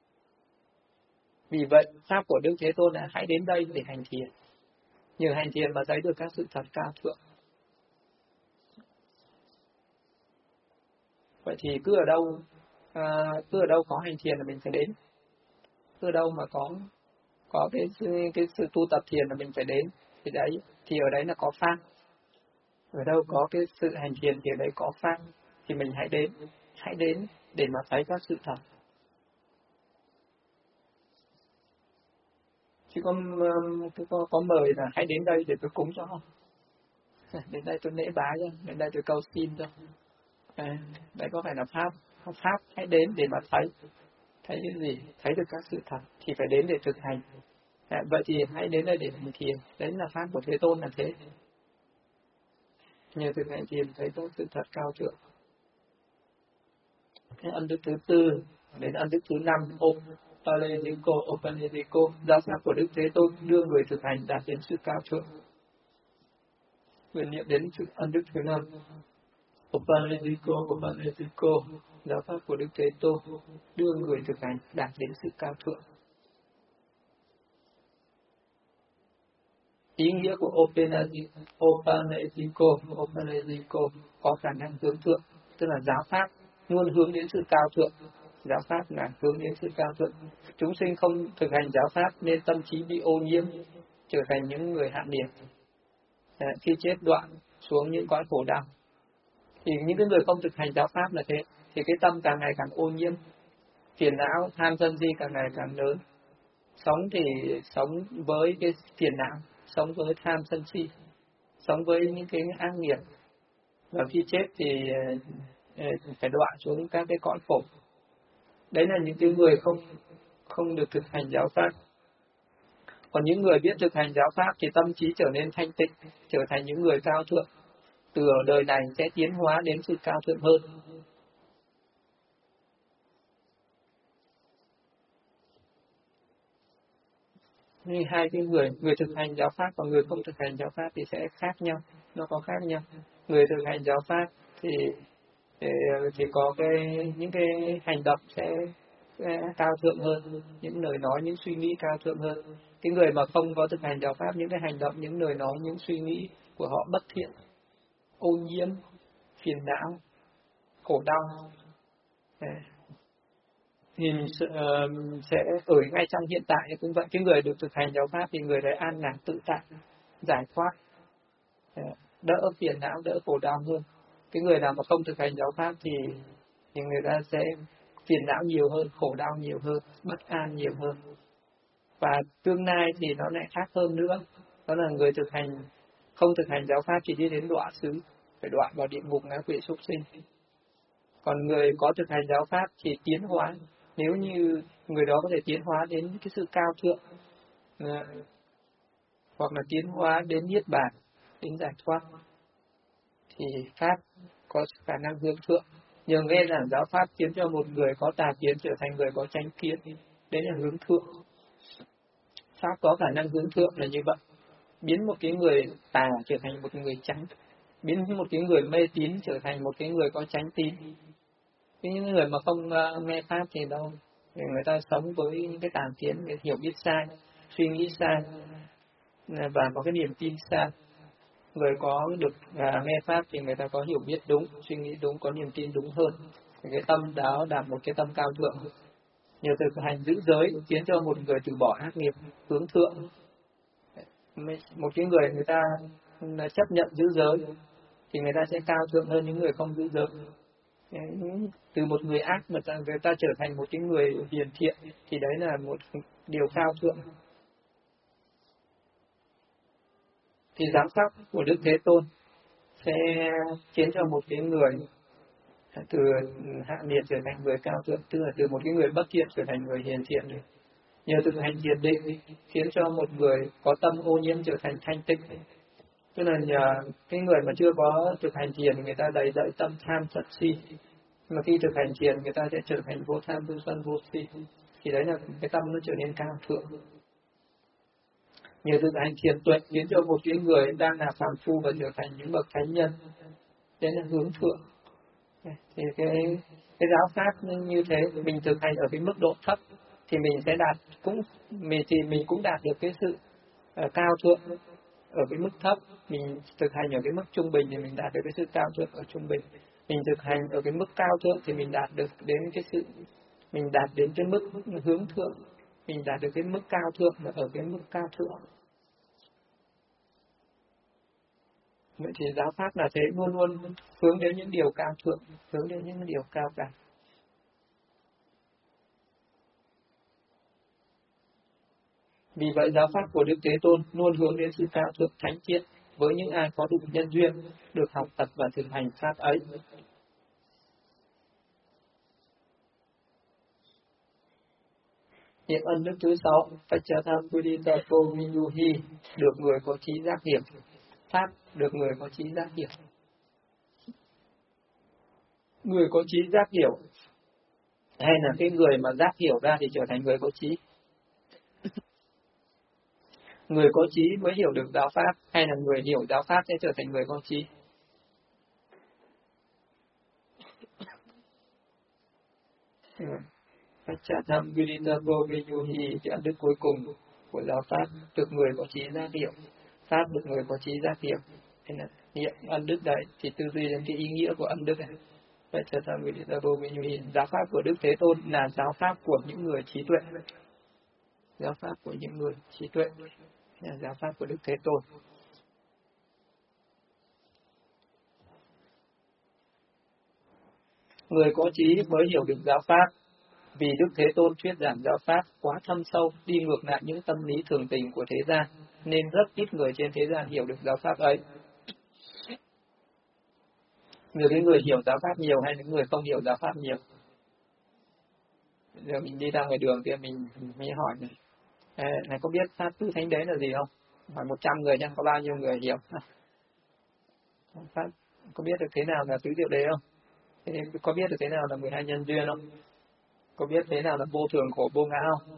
Vì vậy pháp của Đức Thế Tôn là hãy đến đây để hành thiền. Nhờ hành thiền mà thấy được các sự thật cao thượng. Vậy thì cứ ở đâu có hành thiền là mình phải đến. Cứ ở đâu mà có cái sự tu tập thiền là mình phải đến. Thì ở đấy là có pháp. Ở đâu có cái sự hành thiền thì ở đấy có pháp. Thì mình hãy đến để mà thấy các sự thật. Chứ có mời là hãy đến đây để tôi cúng cho. Đến đây tôi lễ bái cho, đến đây tôi cầu xin cho. Đấy có phải là pháp? Pháp hãy đến để mà thấy cái gì? Thấy được các sự thật thì phải đến để thực hành. Vậy thì hãy đến đây để hành thiền. Đấy là pháp của Thế Tôn là thế. Nhờ thực hành thiền thấy tốt sự thật cao thượng. Cái ân đức thứ tư đến ân đức thứ 5, Opanediko, giáo pháp của Đức Thế Tôn đưa người thực hành đạt đến sự cao thượng. Nguyện niệm đến sự ân đức thứ 5, Opanediko, giáo pháp của Đức Thế Tôn đưa người thực hành đạt đến sự cao thượng. Ý nghĩa của Opanediko có khả năng hướng thượng, tức là giáo pháp luôn hướng đến sự cao thượng. Giáo pháp là hướng đến sự cao thượng. Chúng sinh không thực hành giáo pháp nên tâm trí bị ô nhiễm, trở thành những người hạ liệt. Khi chết đoạn xuống những cõi khổ đau. Thì những cái người không thực hành giáo pháp là thế, thì cái tâm càng ngày càng ô nhiễm, phiền não, tham sân si càng ngày càng lớn. Sống thì sống với cái phiền não, sống với tham sân si, sống với những cái ác nghiệp. Và khi chết thì phải đọa xuống các cái cõi khổ. Đấy là những cái người không được thực hành giáo pháp. Còn những người biết thực hành giáo pháp thì tâm trí trở nên thanh tịnh, trở thành những người cao thượng, từ ở đời này sẽ tiến hóa đến sự cao thượng hơn. Như hai cái người thực hành giáo pháp và người không thực hành giáo pháp thì sẽ khác nhau, nó có khác nhau. Người thực hành giáo pháp thì có những cái hành động sẽ cao thượng hơn, những lời nói, những suy nghĩ cao thượng hơn. Cái người mà không có thực hành giáo pháp, những cái hành động, những lời nói, những suy nghĩ của họ bất thiện, ô nhiễm, phiền não, khổ đau, thì sẽ ở ngay trong hiện tại cũng vậy. Cái người được thực hành giáo pháp thì người đấy an lạc tự tại, giải thoát, đỡ phiền não, đỡ khổ đau hơn. Cái người nào mà không thực hành giáo pháp thì người ta sẽ phiền não nhiều hơn, khổ đau nhiều hơn, bất an nhiều hơn. Và tương lai thì nó lại khác hơn nữa, đó là người không thực hành giáo pháp chỉ đi đến đọa xứ, phải đọa vào địa ngục, ngạ quỷ, súc sinh. Còn người có thực hành giáo pháp thì tiến hóa, nếu như người đó có thể tiến hóa đến cái sự cao thượng, hoặc là tiến hóa đến niết bàn, đến giải thoát, thì pháp có khả năng hướng thượng. Nhờ nghe giảng giáo pháp khiến cho một người có tà kiến trở thành người có chánh kiến, đấy là hướng thượng. Pháp có khả năng hướng thượng là như vậy, biến một cái người tà trở thành một người chánh, biến một cái người mê tín trở thành một cái người có chánh tín. Những người mà không nghe pháp thì đâu, người ta sống với những cái tà kiến, cái hiểu biết sai, suy nghĩ sai, và có cái niềm tin sai. Người có được nghe pháp thì người ta có hiểu biết đúng, suy nghĩ đúng, có niềm tin đúng hơn. Cái tâm đó đạt một cái tâm cao thượng. Nhờ thực hành giữ giới khiến cho một người từ bỏ ác nghiệp, hướng thượng. Một cái người ta chấp nhận giữ giới thì người ta sẽ cao thượng hơn những người không giữ giới. Từ một người ác mà người ta trở thành một cái người hiền thiện thì đấy là một điều cao thượng. Thì giáo pháp của Đức Thế Tôn sẽ khiến cho một cái người từ hạ nhiệt trở thành người cao thượng, tức là từ một cái người bất thiện trở thành người hiền thiện này. Nhờ thực hành thiền định khiến cho một người có tâm ô nhiễm trở thành thanh tịnh. Tức là nhờ cái người mà chưa có thực hành thiền, người ta đầy dậy tâm tham sân si, mà khi thực hành thiền người ta sẽ trở thành vô tham, vô sân, vô si, thì đấy là cái tâm nó trở nên cao thượng. Nhờ thực hành thiền tuệ khiến cho một cái người đang là phàm phu và trở thành những bậc thánh nhân, đấy là hướng thượng. Thì cái giáo pháp như thế, mình thực hành ở cái mức độ thấp thì mình sẽ mình cũng đạt được cái sự cao thượng ở cái mức thấp. Mình thực hành ở cái mức trung bình thì mình đạt được cái sự cao thượng ở trung bình. Mình thực hành ở cái mức cao thượng thì mình đạt đến cái mức hướng thượng, mình đạt được cái mức cao thượng là ở cái mức cao thượng. Vậy thì giáo pháp là thế, luôn luôn hướng đến những điều cao thượng, hướng đến những điều cao cả. Vì vậy giáo pháp của Đức Thế Tôn luôn hướng đến sự cao thượng thánh khiết với những ai có đủ nhân duyên được học tập và thực hành pháp ấy. Niệm ân đức thứ 6, Pachatham Puditapo Vinyuhi, được người có trí giác hiểu. Pháp được người có trí giác hiểu. Người có trí giác hiểu, hay là cái người mà giác hiểu ra thì trở thành người có trí? Người có trí mới hiểu được giáo pháp, hay là người hiểu giáo pháp sẽ trở thành người có trí? Pachatham Puditapo Vinyuhi, cái ân đức cuối cùng của giáo pháp, được người có trí giác hiểu. Pháp được người có trí giác hiểu. Hay là niệm ân đức đấy thì tư duy đến cái ý nghĩa của ân đức này. Giáo pháp của Đức Thế Tôn là giáo pháp của những người trí tuệ. Giáo pháp của những người trí tuệ là giáo pháp của Đức Thế Tôn. Người có trí mới hiểu được giáo pháp, vì Đức Thế Tôn thuyết giảng giáo pháp quá thâm sâu, đi ngược lại những tâm lý thường tình của thế gian, nên rất ít người trên thế gian hiểu được giáo pháp ấy. Người hiểu giáo pháp nhiều hay những người không hiểu giáo pháp nhiều? Giờ mình đi ra ngoài đường thì mình mới hỏi này, Này có biết pháp tứ thánh đế là gì không? Hỏi 100 người xem có bao nhiêu người hiểu. Pháp có biết được thế nào là tứ diệu đế không? Thế có biết được thế nào là 12 nhân duyên không? Có biết thế nào là vô thường khổ vô ngã không?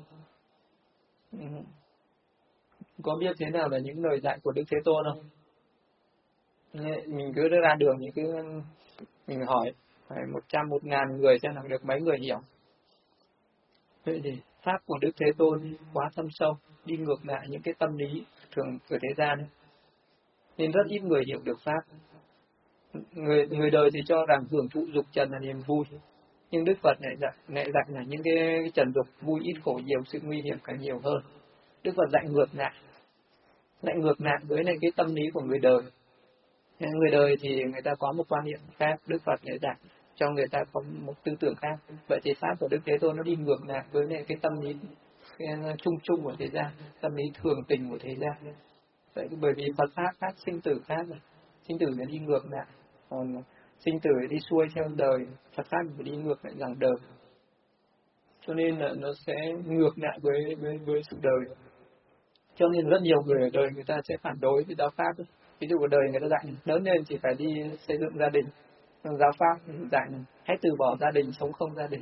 Có biết thế nào là những lời dạy của Đức Thế Tôn không? Mình cứ ra đường mình hỏi 100, 1000 người xem là được mấy người hiểu. Vậy thì pháp của Đức Thế Tôn quá thâm sâu, đi ngược lại những cái tâm lý thường của thế gian ấy. Nên rất ít người hiểu được pháp. Người đời thì cho rằng hưởng thụ dục trần là niềm vui, nhưng Đức Phật lại dạy là những cái trần dục vui ít khổ nhiều, sự nguy hiểm càng nhiều hơn. Đức Phật dạy ngược lại với này cái tâm lý của người đời. Người đời thì người ta có một quan niệm khác, Đức Phật lại dạy cho người ta có một tư tưởng khác. Vậy thì pháp của Đức Thế Tôn nó đi ngược lại với này cái tâm lý chung chung của thế gian, tâm lý thường tình của thế gian. Vậy bởi vì Phật pháp khác, sinh tử khác, sinh tử nó đi ngược lại, còn sinh tử đi xuôi theo đời, Phật pháp phải đi ngược lại rằng đời. Cho nên là nó sẽ ngược lại với sự đời. Cho nên rất nhiều người ở đời người ta sẽ phản đối với giáo pháp. Ví dụ ở đời người ta dạy lớn lên thì phải đi xây dựng gia đình, giáo pháp dạy hãy từ bỏ gia đình, sống không gia đình.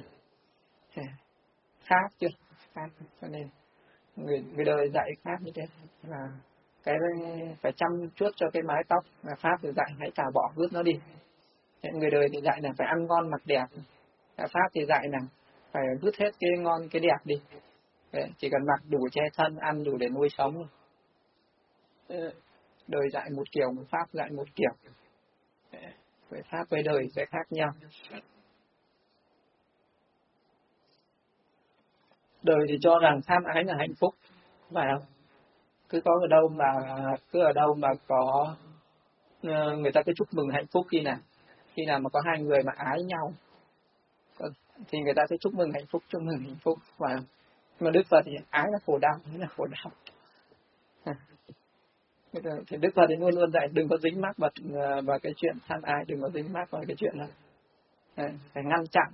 Khác chưa? Khác. Cho nên người đời dạy khác như thế là cái phải chăm chút cho cái mái tóc, là pháp thì dạy hãy cạo bỏ vứt nó đi. Người đời thì dạy là phải ăn ngon mặc đẹp, pháp thì dạy là phải vứt hết cái ngon cái đẹp đi. Đấy, chỉ cần mặc đủ che thân, ăn đủ để nuôi sống. Đời dạy một kiểu, pháp dạy một kiểu. Vậy pháp với đời sẽ khác nhau. Đời thì cho rằng tham ái là hạnh phúc, phải không? Cứ ở đâu mà có người ta cứ chúc mừng hạnh phúc khi nào mà có hai người mà ái nhau thì người ta sẽ chúc mừng hạnh phúc, phải không? Mà Đức Phật thì ái là khổ đau, là khổ đau. Thì Đức Phật thì luôn luôn dạy đừng có dính mắc vào cái chuyện tham ái, đừng có dính mắc vào cái chuyện đó, phải ngăn chặn,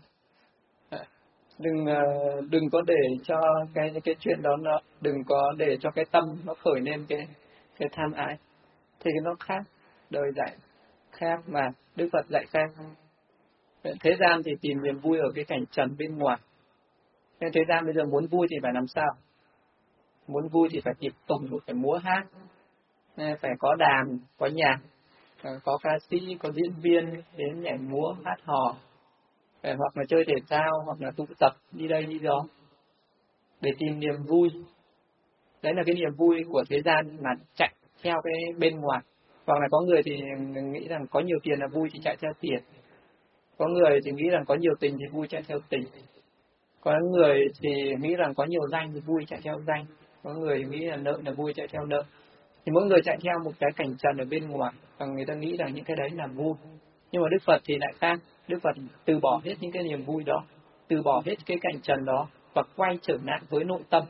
đừng có để cho cái chuyện đó nó đừng có để cho cái tâm nó khởi lên cái tham ái. Thì nó khác, đời dạy khác mà Đức Phật dạy khác. Thế gian thì tìm niềm vui ở cái cảnh trần bên ngoài. Nên thế gian bây giờ muốn vui thì phải làm sao? Muốn vui thì phải tiệc tùng, phải múa hát, phải có đàn, có nhạc, có ca sĩ, có diễn viên đến nhảy múa, hát hò, hoặc là chơi thể thao, hoặc là tụ tập đi đây đi đó để tìm niềm vui. Đấy là cái niềm vui của thế gian mà chạy theo cái bên ngoài. Hoặc là có người thì nghĩ rằng có nhiều tiền là vui thì chạy theo tiền. Có người thì nghĩ rằng có nhiều tình thì vui chạy theo tình. Có người thì nghĩ rằng có nhiều danh thì vui chạy theo danh. Có người nghĩ là nợ là vui chạy theo nợ. Thì mỗi người chạy theo một cái cảnh trần ở bên ngoài, và người ta nghĩ rằng những cái đấy là vui. Nhưng mà Đức Phật thì lại khác. Đức Phật từ bỏ hết những cái niềm vui đó, từ bỏ hết cái cảnh trần đó và quay trở lại với nội tâm.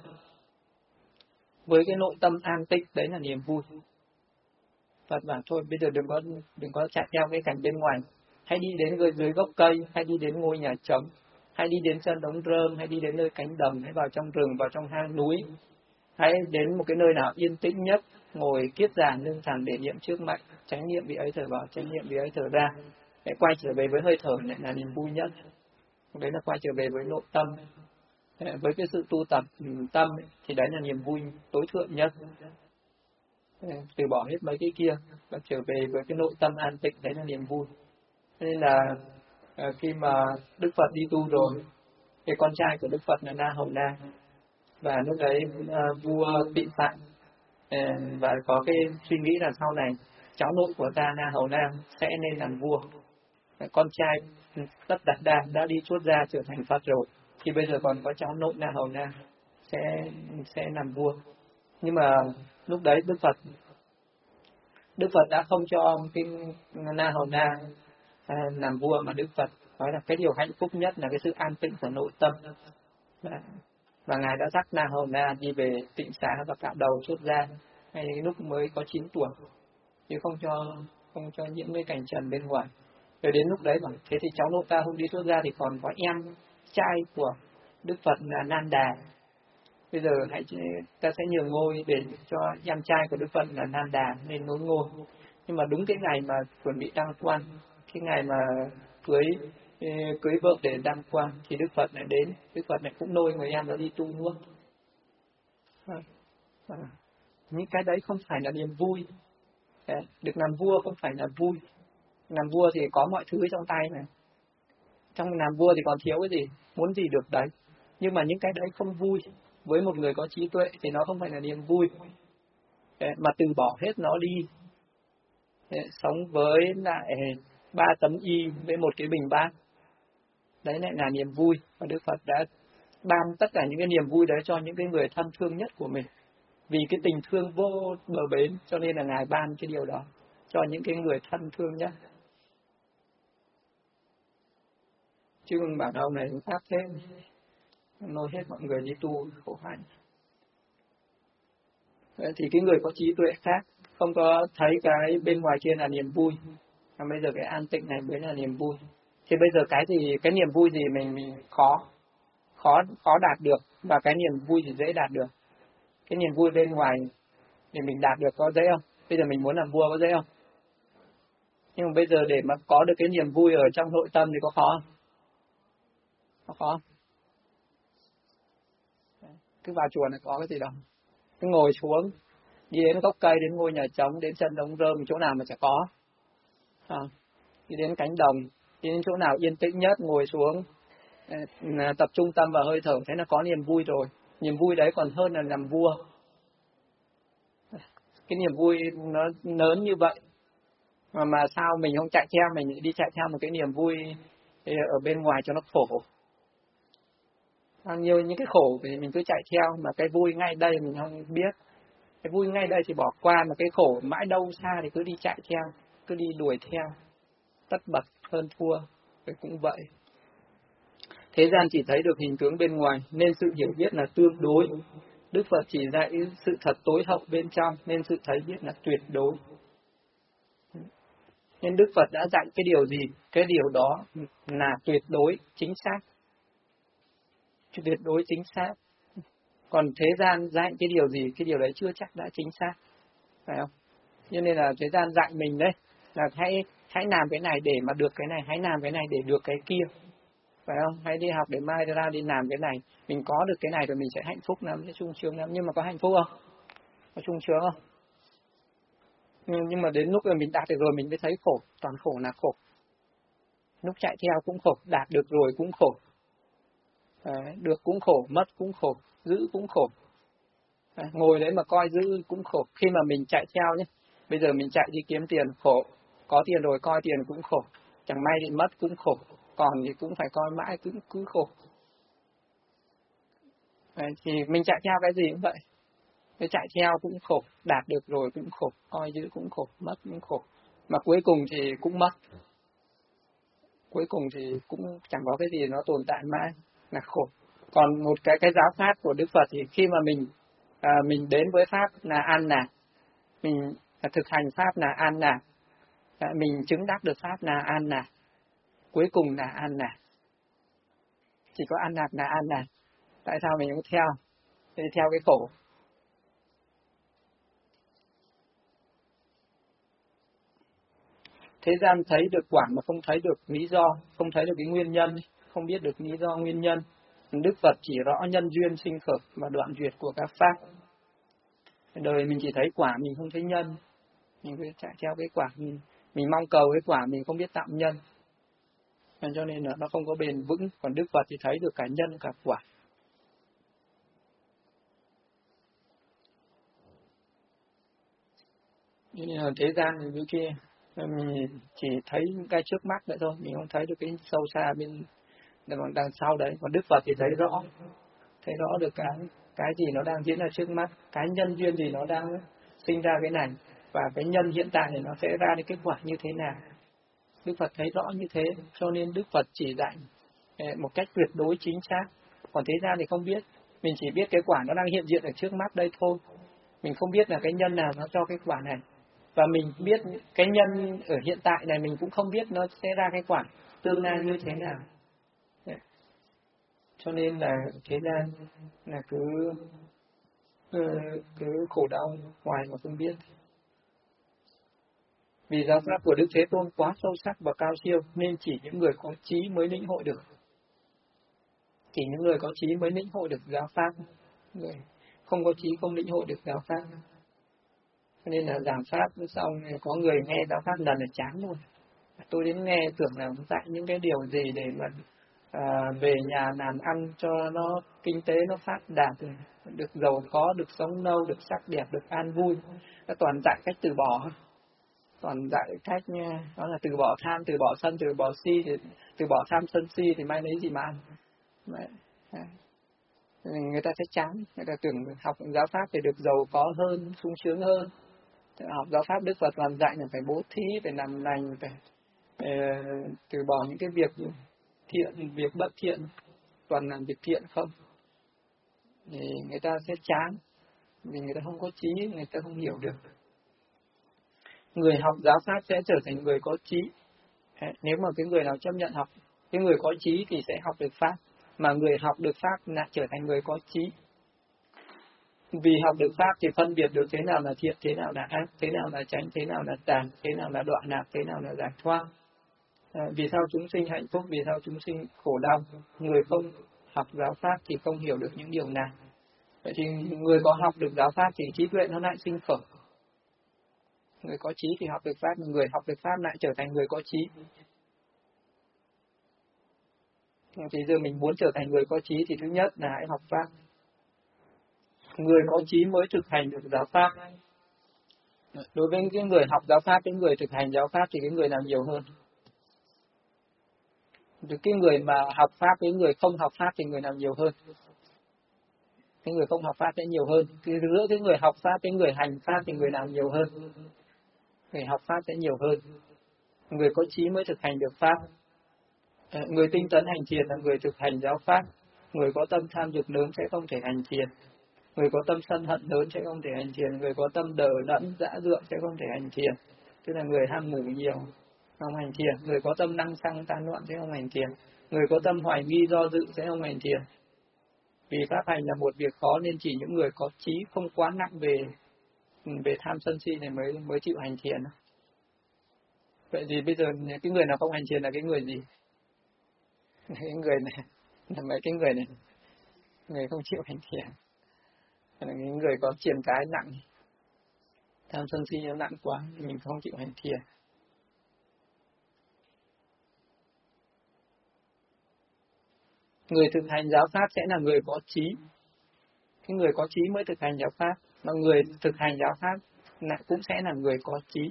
Với cái nội tâm an tịnh, đấy là niềm vui. Phật bảo thôi bây giờ đừng có chạy theo cái cảnh bên ngoài. Hãy đi đến dưới gốc cây, hãy đi đến ngôi nhà trống, hãy đi đến chân đống rơm, hãy đi đến nơi cánh đồng, hãy vào trong rừng, vào trong hang núi. Hãy đến một cái nơi nào yên tĩnh nhất, ngồi kiết già lưng thẳng để niệm trước mặt, chánh niệm vị ấy thở vào, chánh niệm vị ấy thở ra. Hãy quay trở về với hơi thở này là niềm vui nhất. Đấy là quay trở về với nội tâm. Với cái sự tu tập tâm ấy, thì đấy là niềm vui tối thượng nhất. Từ bỏ hết mấy cái kia và trở về với cái nội tâm an tịnh, đấy là niềm vui. Nên là khi mà Đức Phật đi tu rồi, cái con trai của Đức Phật là Na Hầu Na, và lúc đấy vua Tịnh Phạn và có cái suy nghĩ là sau này cháu nội của ta Na Hầu Na sẽ nên làm vua. Con trai Tất Đạt Đa đã đi出gia trở thành Phật rồi, thì bây giờ còn có cháu nội Na Hầu Na sẽ làm vua. Nhưng mà lúc đấy Đức Phật đã không cho cái Na Hầu Na làm vua, mà Đức Phật nói là cái điều hạnh phúc nhất là cái sự an tịnh của nội tâm. Và Ngài đã dắt Na Hầu Na đi về Tịnh Xá và cạo đầu xuất gia ngay lúc mới có 9 tuổi, chứ không cho những cái cảnh trần bên ngoài. Rồi đến lúc đấy bảo thế thì cháu nội ta không đi xuất gia thì còn có em trai của Đức Phật là Nan Đà. Bây giờ ta sẽ nhường ngôi để cho em trai của Đức Phật là Nan Đà lên nối ngôi. Nhưng mà đúng cái ngày mà chuẩn bị đăng quang, cái ngày mà cưới cưới vợ để đăng quang thì Đức Phật lại đến. Đức Phật lại cũng lôi người em đó đi tu luôn. Những cái đấy không phải là niềm vui. Được làm vua không phải là vui. Làm vua thì có mọi thứ trong tay này. Trong làm vua thì còn thiếu cái gì, muốn gì được đấy. Nhưng mà những cái đấy không vui. Với một người có trí tuệ thì nó không phải là niềm vui. Mà từ bỏ hết nó đi. Sống với lại 3 tấm y với một cái bình bát. Đấy lại là niềm vui. Và Đức Phật đã ban tất cả những cái niềm vui đấy cho những cái người thân thương nhất của mình. Vì cái tình thương vô bờ bến cho nên là Ngài ban cái điều đó cho những cái người thân thương nhất. Chứ không bảo ông này khác thế, nói hết mọi người đi tu khổ hạnh. Thì cái người có trí tuệ khác, không có thấy cái bên ngoài kia là niềm vui, mà bây giờ cái an tịnh này mới là niềm vui. Thì bây giờ cái niềm vui gì mình khó đạt được, và cái niềm vui thì dễ đạt được. Cái niềm vui bên ngoài để mình đạt được có dễ không? Bây giờ mình muốn làm vua có dễ không? Nhưng mà bây giờ để mà có được cái niềm vui ở trong nội tâm thì có khó không? Có khó không? Cứ vào chùa này có cái gì đâu. Cứ ngồi xuống, đi đến gốc cây, đến ngôi nhà trống, đến sân đống rơm, chỗ nào mà chả có. Đi đến cánh đồng, đi đến chỗ nào yên tĩnh nhất, ngồi xuống, tập trung tâm vào hơi thở, thế là có niềm vui rồi. Niềm vui đấy còn hơn là làm vua. Cái niềm vui nó lớn như vậy. Mà sao mình không chạy theo, mình đi chạy theo một cái niềm vui ở bên ngoài cho nó khổ. Bao nhiêu những cái khổ thì mình cứ chạy theo, mà cái vui ngay đây mình không biết. Cái vui ngay đây thì bỏ qua, mà cái khổ mãi đâu xa thì cứ đi chạy theo, cứ đi đuổi theo. Tất bật hơn thua, thì cũng vậy. Thế gian chỉ thấy được hình tướng bên ngoài, nên sự hiểu biết là tương đối. Đức Phật chỉ dạy sự thật tối hậu bên trong, nên sự thấy biết là tuyệt đối. Nên Đức Phật đã dạy cái điều gì, cái điều đó là tuyệt đối chính xác. Tuyệt đối chính xác. Còn thế gian dạy cái điều gì, cái điều đấy chưa chắc đã chính xác. Phải không? Cho nên là thế gian dạy mình đấy, là hãy làm cái này để mà được cái này, hãy làm cái này để được cái kia. Phải không? Hãy đi học để mai ra đi làm cái này. Mình có được cái này rồi mình sẽ hạnh phúc lắm, sẽ sung sướng lắm. Nhưng mà có hạnh phúc không? Có sung sướng không? Nhưng mà đến lúc rồi mình đạt được rồi mình mới thấy khổ. Toàn khổ là khổ. Lúc chạy theo cũng khổ, đạt được rồi cũng khổ. Đấy, được cũng khổ, mất cũng khổ, giữ cũng khổ. Đấy, ngồi đấy mà coi giữ cũng khổ. Khi mà mình chạy theo nhé, bây giờ mình chạy đi kiếm tiền khổ. Có tiền rồi coi tiền cũng khổ. Chẳng may bị mất cũng khổ. Còn thì cũng phải coi mãi cứ khổ. Đấy, thì mình chạy theo cái gì cũng vậy. Cái chạy theo cũng khổ, đạt được rồi cũng khổ, coi giữ cũng khổ, mất cũng khổ. Mà cuối cùng thì cũng mất. Cuối cùng thì cũng chẳng có cái gì nó tồn tại mãi, là khổ. Còn một cái giáo pháp của Đức Phật thì khi mà mình đến với pháp là an lạc, mình thực hành pháp là an lạc, mình chứng đắc được pháp là an lạc, cuối cùng là an lạc. Chỉ có an lạc là an lạc. Tại sao mình không theo? Thì theo cái khổ. Thế gian thấy được quả mà không thấy được lý do, không thấy được cái nguyên nhân, không biết được lý do nguyên nhân. Đức Phật chỉ rõ nhân duyên sinh khởi và đoạn duyệt của các pháp. Đời mình chỉ thấy quả, mình không thấy nhân. Mình cứ chạy theo cái quả, mình mong cầu cái quả, mình không biết tạo nhân. Cho nên là nó không có bền vững. Còn Đức Phật thì thấy được cả nhân cả quả. Nên là thế gian thì đôi khi mình chỉ thấy cái trước mắt vậy thôi, mình không thấy được cái sâu xa bên đằng sau đấy. Còn Đức Phật thì thấy rõ được cái gì nó đang diễn ra trước mắt, cái nhân duyên gì nó đang sinh ra cái này, và cái nhân hiện tại thì nó sẽ ra được kết quả như thế nào. Đức Phật thấy rõ như thế, cho nên Đức Phật chỉ dạy một cách tuyệt đối chính xác. Còn thế gian thì không biết, mình chỉ biết cái quả nó đang hiện diện ở trước mắt đây thôi. Mình không biết là cái nhân nào nó cho cái quả này. Và mình biết cái nhân ở hiện tại này mình cũng không biết nó sẽ ra cái quả tương lai như thế nào. Cho nên là thế gian là cứ khổ đau hoài mà không biết. Vì giáo pháp của Đức Thế Tôn quá sâu sắc và cao siêu nên chỉ những người có trí mới lĩnh hội được. Chỉ những người có trí mới lĩnh hội được giáo pháp. Người không có trí không lĩnh hội được giáo pháp. Cho nên là giảng pháp xong có người nghe giáo pháp lần là chán luôn. Tôi đến nghe tưởng là dạy những cái điều gì để mà về nhà làm ăn cho nó kinh tế nó phát đạt, được giàu có, được sống lâu, được sắc đẹp, được an vui. Nó toàn dạy cách từ bỏ, toàn dạy cách đó là từ bỏ tham, từ bỏ sân, từ bỏ si, từ bỏ tham sân si thì mai lấy gì mà ăn. Người ta sẽ chán, người ta tưởng học giáo pháp để được giàu có hơn, sung sướng hơn. Học giáo pháp Đức Phật toàn dạy là phải bố thí, phải làm lành, phải từ bỏ những cái việc thiện, việc bất thiện, toàn làm việc thiện không. Thì người ta sẽ chán, vì người ta không có trí, người ta không hiểu được. Người học giáo pháp sẽ trở thành người có trí. Nếu mà cái người nào chấp nhận học, cái người có trí thì sẽ học được pháp, mà người học được pháp lại trở thành người có trí. Vì học được pháp thì phân biệt được thế nào là thiện, thế nào là ác, thế nào là chánh, thế nào là tà, thế nào là đoạn lạc, thế nào là giải thoát. Vì sao chúng sinh hạnh phúc, vì sao chúng sinh khổ đau. Người không học giáo pháp thì không hiểu được những điều này. Vậy thì người có học được giáo pháp thì trí tuệ nó lại sinh khởi. Người có trí thì học được pháp, người học được pháp lại trở thành người có trí. Thì giờ mình muốn trở thành người có trí thì thứ nhất là hãy học pháp. Người có trí mới thực hành được giáo pháp. Đối với cái người học giáo pháp, cái người thực hành giáo pháp thì cái người nào nhiều hơn? Cái người mà học pháp với người không học pháp thì người nào nhiều hơn? Cái người không học pháp sẽ nhiều hơn. Giữa cái người học pháp với người hành pháp thì người nào nhiều hơn? Người học pháp sẽ nhiều hơn. Người có trí mới thực hành được pháp. Người tinh tấn hành thiền là người thực hành giáo pháp. Người có tâm tham dục lớn sẽ không thể hành thiền. Người có tâm sân hận lớn sẽ không thể hành thiền. Người có tâm đờ đẫn dã dượng sẽ không thể hành thiền. Tức là người ham ngủ nhiều không hành thiền. Người có tâm năng xăng tan loạn sẽ không hành thiền. Người có tâm hoài nghi do dự sẽ không hành thiền. Vì pháp hành là một việc khó nên chỉ những người có trí không quá nặng về tham sân si này mới chịu hành thiền. Vậy thì bây giờ cái người nào không hành thiền là cái người gì? Cái người này là mấy cái người này, người không chịu hành thiền, là những người có triền cái nặng, tham sân si nó nặng quá thì mình không chịu hành thiền. Người thực hành giáo pháp sẽ là người có trí. Cái người có trí mới thực hành giáo pháp, mà người thực hành giáo pháp lại cũng sẽ là người có trí.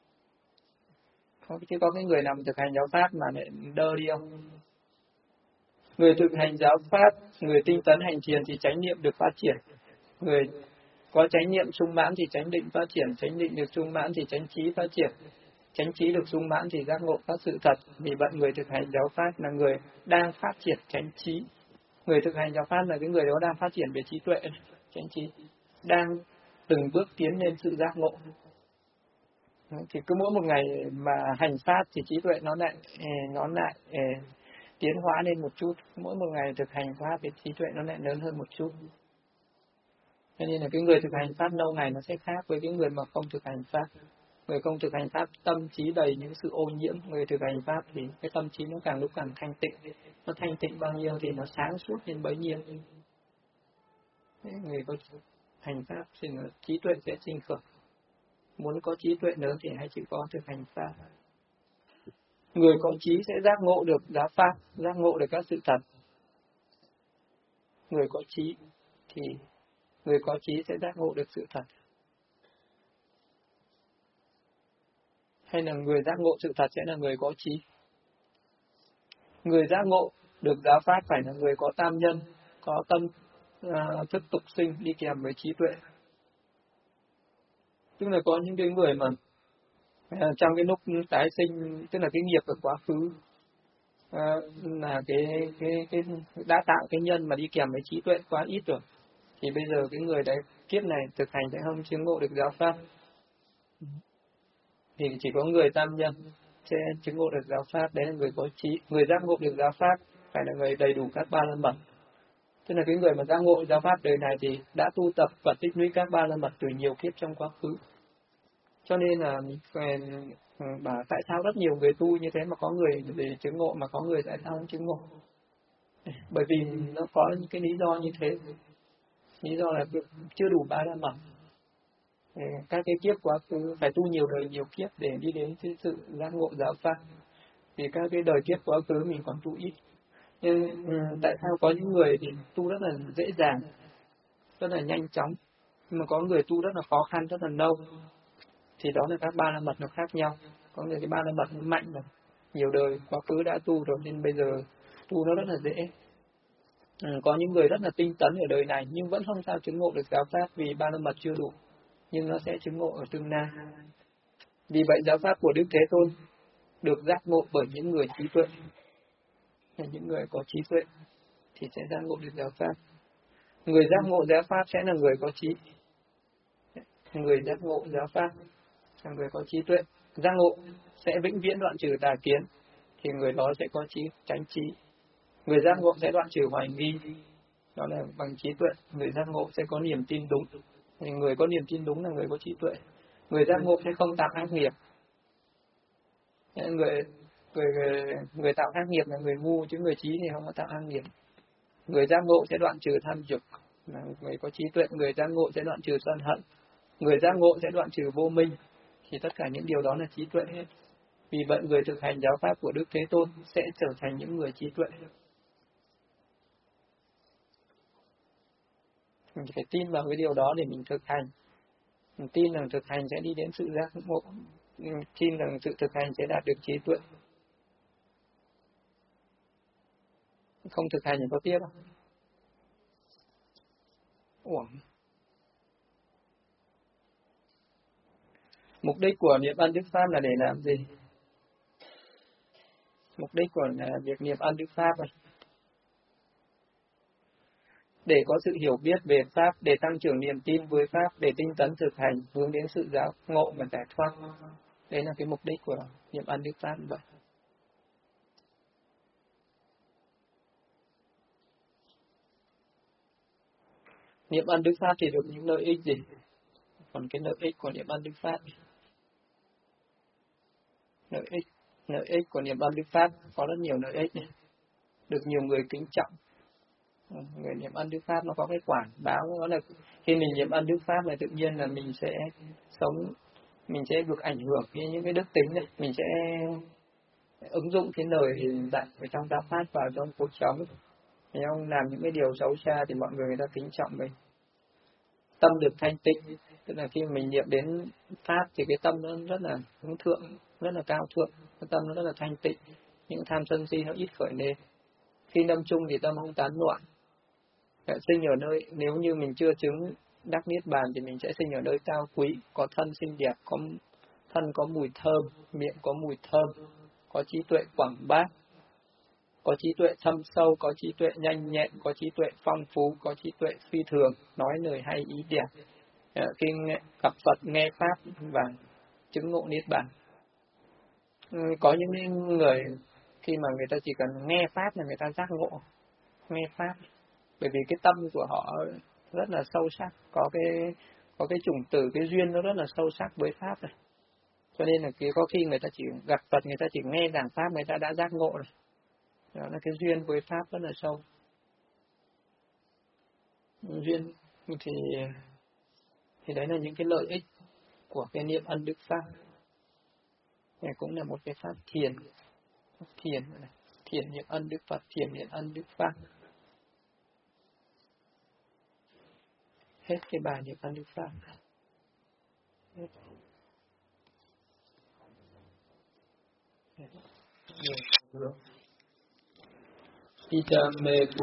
Chứ có cái người nào thực hành giáo pháp mà lại đơ đi không? Người thực hành giáo pháp, người tinh tấn hành thiền thì chánh niệm được phát triển. Người có chánh niệm sung mãn thì chánh định phát triển, chánh định được sung mãn thì chánh trí phát triển, chánh trí được sung mãn thì giác ngộ các sự thật. Vì vậy người thực hành giáo pháp là người đang phát triển chánh trí. Người thực hành giáo pháp là cái người đó đang phát triển về trí tuệ, chánh trí, đang từng bước tiến lên sự giác ngộ. Thì cứ mỗi một ngày mà hành pháp thì trí tuệ nó lại tiến hóa lên một chút. Mỗi một ngày thực hành pháp thì trí tuệ nó lại lớn hơn một chút. Cho nên là cái người thực hành pháp lâu ngày nó sẽ khác với cái người mà không thực hành pháp. Người không thực hành pháp tâm trí đầy những sự ô nhiễm. Người thực hành pháp thì cái tâm trí nó càng lúc càng thanh tịnh. Nó thanh tịnh bao nhiêu thì nó sáng suốt lên bấy nhiêu. Người có hành pháp thì trí tuệ sẽ sinh khởi. Muốn có trí tuệ lớn thì hãy chịu có thực hành pháp. Người có trí sẽ giác ngộ được giáo pháp, giác ngộ được các sự thật. Người có trí thì người có trí sẽ giác ngộ được sự thật. Hay là người giác ngộ sự thật sẽ là người có trí? Người giác ngộ được giáo pháp phải là người có tam nhân, có tâm thức tục sinh đi kèm với trí tuệ. Tức là có những cái người mà trong cái lúc tái sinh, tức là cái nghiệp ở quá khứ là cái đã tạo cái nhân mà đi kèm với trí tuệ quá ít rồi, thì bây giờ cái người đấy kiếp này thực hành sẽ không chứng ngộ được giáo pháp. Thì chỉ có người tam nhân sẽ chứng ngộ được giáo pháp, đấy là người có trí. Người giác ngộ được giáo pháp phải là người đầy đủ các ba la mật, Tức là cái người mà giác ngộ giáo pháp đời này thì đã tu tập và tích lũy các ba la mật từ nhiều kiếp trong quá khứ. Cho nên là bảo tại sao rất nhiều người tu như thế mà có người để chứng ngộ mà có người tại sao không chứng ngộ? Bởi vì nó có những cái lý do như thế. Lý do là chưa đủ ba la mật. Các cái kiếp quá khứ phải tu nhiều đời nhiều kiếp để đi đến cái sự giác ngộ giáo pháp. Vì các cái đời kiếp quá khứ mình còn tu ít. Nhưng tại sao có những người thì tu rất là dễ dàng, rất là nhanh chóng, nhưng mà có người tu rất là khó khăn, rất là lâu. Thì đó là các ba la mật nó khác nhau. Có người cái ba la mật nó mạnh rồi, nhiều đời quá khứ đã tu rồi nên bây giờ tu nó rất là dễ. Có những người rất là tinh tấn ở đời này nhưng vẫn không sao chứng ngộ được giáo pháp vì ba la mật chưa đủ, nhưng nó sẽ chứng ngộ ở tương lai. Vì vậy giáo pháp của Đức Thế Tôn được giác ngộ bởi những người trí tuệ. Những người có trí tuệ thì sẽ giác ngộ được giáo pháp. Người giác ngộ giáo pháp sẽ là người có trí. Người giác ngộ giáo pháp là người có trí tuệ. Giác ngộ sẽ vĩnh viễn đoạn trừ tà kiến, thì người đó sẽ có trí chánh trí. Người giác ngộ sẽ đoạn trừ hoài nghi, đó là bằng trí tuệ. Người giác ngộ sẽ có niềm tin đúng, thì người có niềm tin đúng là người có trí tuệ. Người giác ngộ sẽ không tạo ác nghiệp. Người tạo ác nghiệp là người ngu, chứ người trí thì không có tạo ác nghiệp. Người giác ngộ sẽ đoạn trừ tham dục, là người có trí tuệ. Người giác ngộ sẽ đoạn trừ sân hận. Người giác ngộ sẽ đoạn trừ vô minh. Thì tất cả những điều đó là trí tuệ hết. Vì vậy người thực hành giáo pháp của Đức Thế Tôn sẽ trở thành những người trí tuệ. Mình phải tin vào cái điều đó để mình thực hành. Mình tin rằng thực hành sẽ đi đến sự giác ngộ. Mình tin rằng sự thực hành sẽ đạt được trí tuệ. Không thực hành thì có tiếp không? Uổng. Mục đích của niệm ân đức pháp là để làm gì? Mục đích của việc niệm ân đức pháp này, để có sự hiểu biết về pháp, để tăng trưởng niềm tin với pháp, để tinh tấn thực hành hướng đến sự giác ngộ và giải thoát. Đấy là cái mục đích của niệm ân đức pháp vậy. Niệm ân đức pháp thì được những lợi ích gì? Còn cái lợi ích của niệm ân đức pháp, lợi ích của niệm ân đức pháp có rất nhiều lợi ích này. Được nhiều người kính trọng. Người niệm ân đức pháp nó có cái quảng báo, đó là khi mình niệm ân đức pháp là tự nhiên là mình sẽ sống, mình sẽ được ảnh hưởng với những cái đức tính này, mình sẽ ứng dụng cái lời dạy ở trong giáo pháp vào trong cuộc sống. Thì ông làm những cái điều xấu xa thì mọi người ta kính trọng mình. Tâm được thanh tịnh, tức là khi mình niệm đến pháp thì cái tâm nó rất là hướng thượng, rất là cao thượng, cái tâm nó rất là thanh tịnh, những tham sân si nó ít khởi lên. Khi lâm chung thì tâm không tán loạn. Sinh ở nơi, nếu như mình chưa chứng đắc niết bàn thì mình sẽ sinh ở nơi cao quý, có thân xinh đẹp, có thân có mùi thơm, miệng có mùi thơm, có trí tuệ quảng bác, có trí tuệ thâm sâu, có trí tuệ nhanh nhẹn, có trí tuệ phong phú, có trí tuệ phi thường, nói lời hay ý đẹp. Khi gặp Phật nghe pháp và chứng ngộ niết bàn. Có những người khi mà người ta chỉ cần nghe pháp là người ta giác ngộ, nghe pháp, bởi vì cái tâm của họ rất là sâu sắc, có cái chủng tử, cái duyên nó rất là sâu sắc với pháp này. Cho nên là có khi người ta chỉ gặp Phật, người ta chỉ nghe giảng pháp, người ta đã giác ngộ rồi. Đó là cái duyên với pháp rất là sâu. Duyên thì đấy là những cái lợi ích của cái niệm ân đức pháp. Này cũng là một cái pháp thiền niệm ân đức Phật, thiền niệm ân đức pháp. Hết cái bài niệm ân đức pháp. Hết.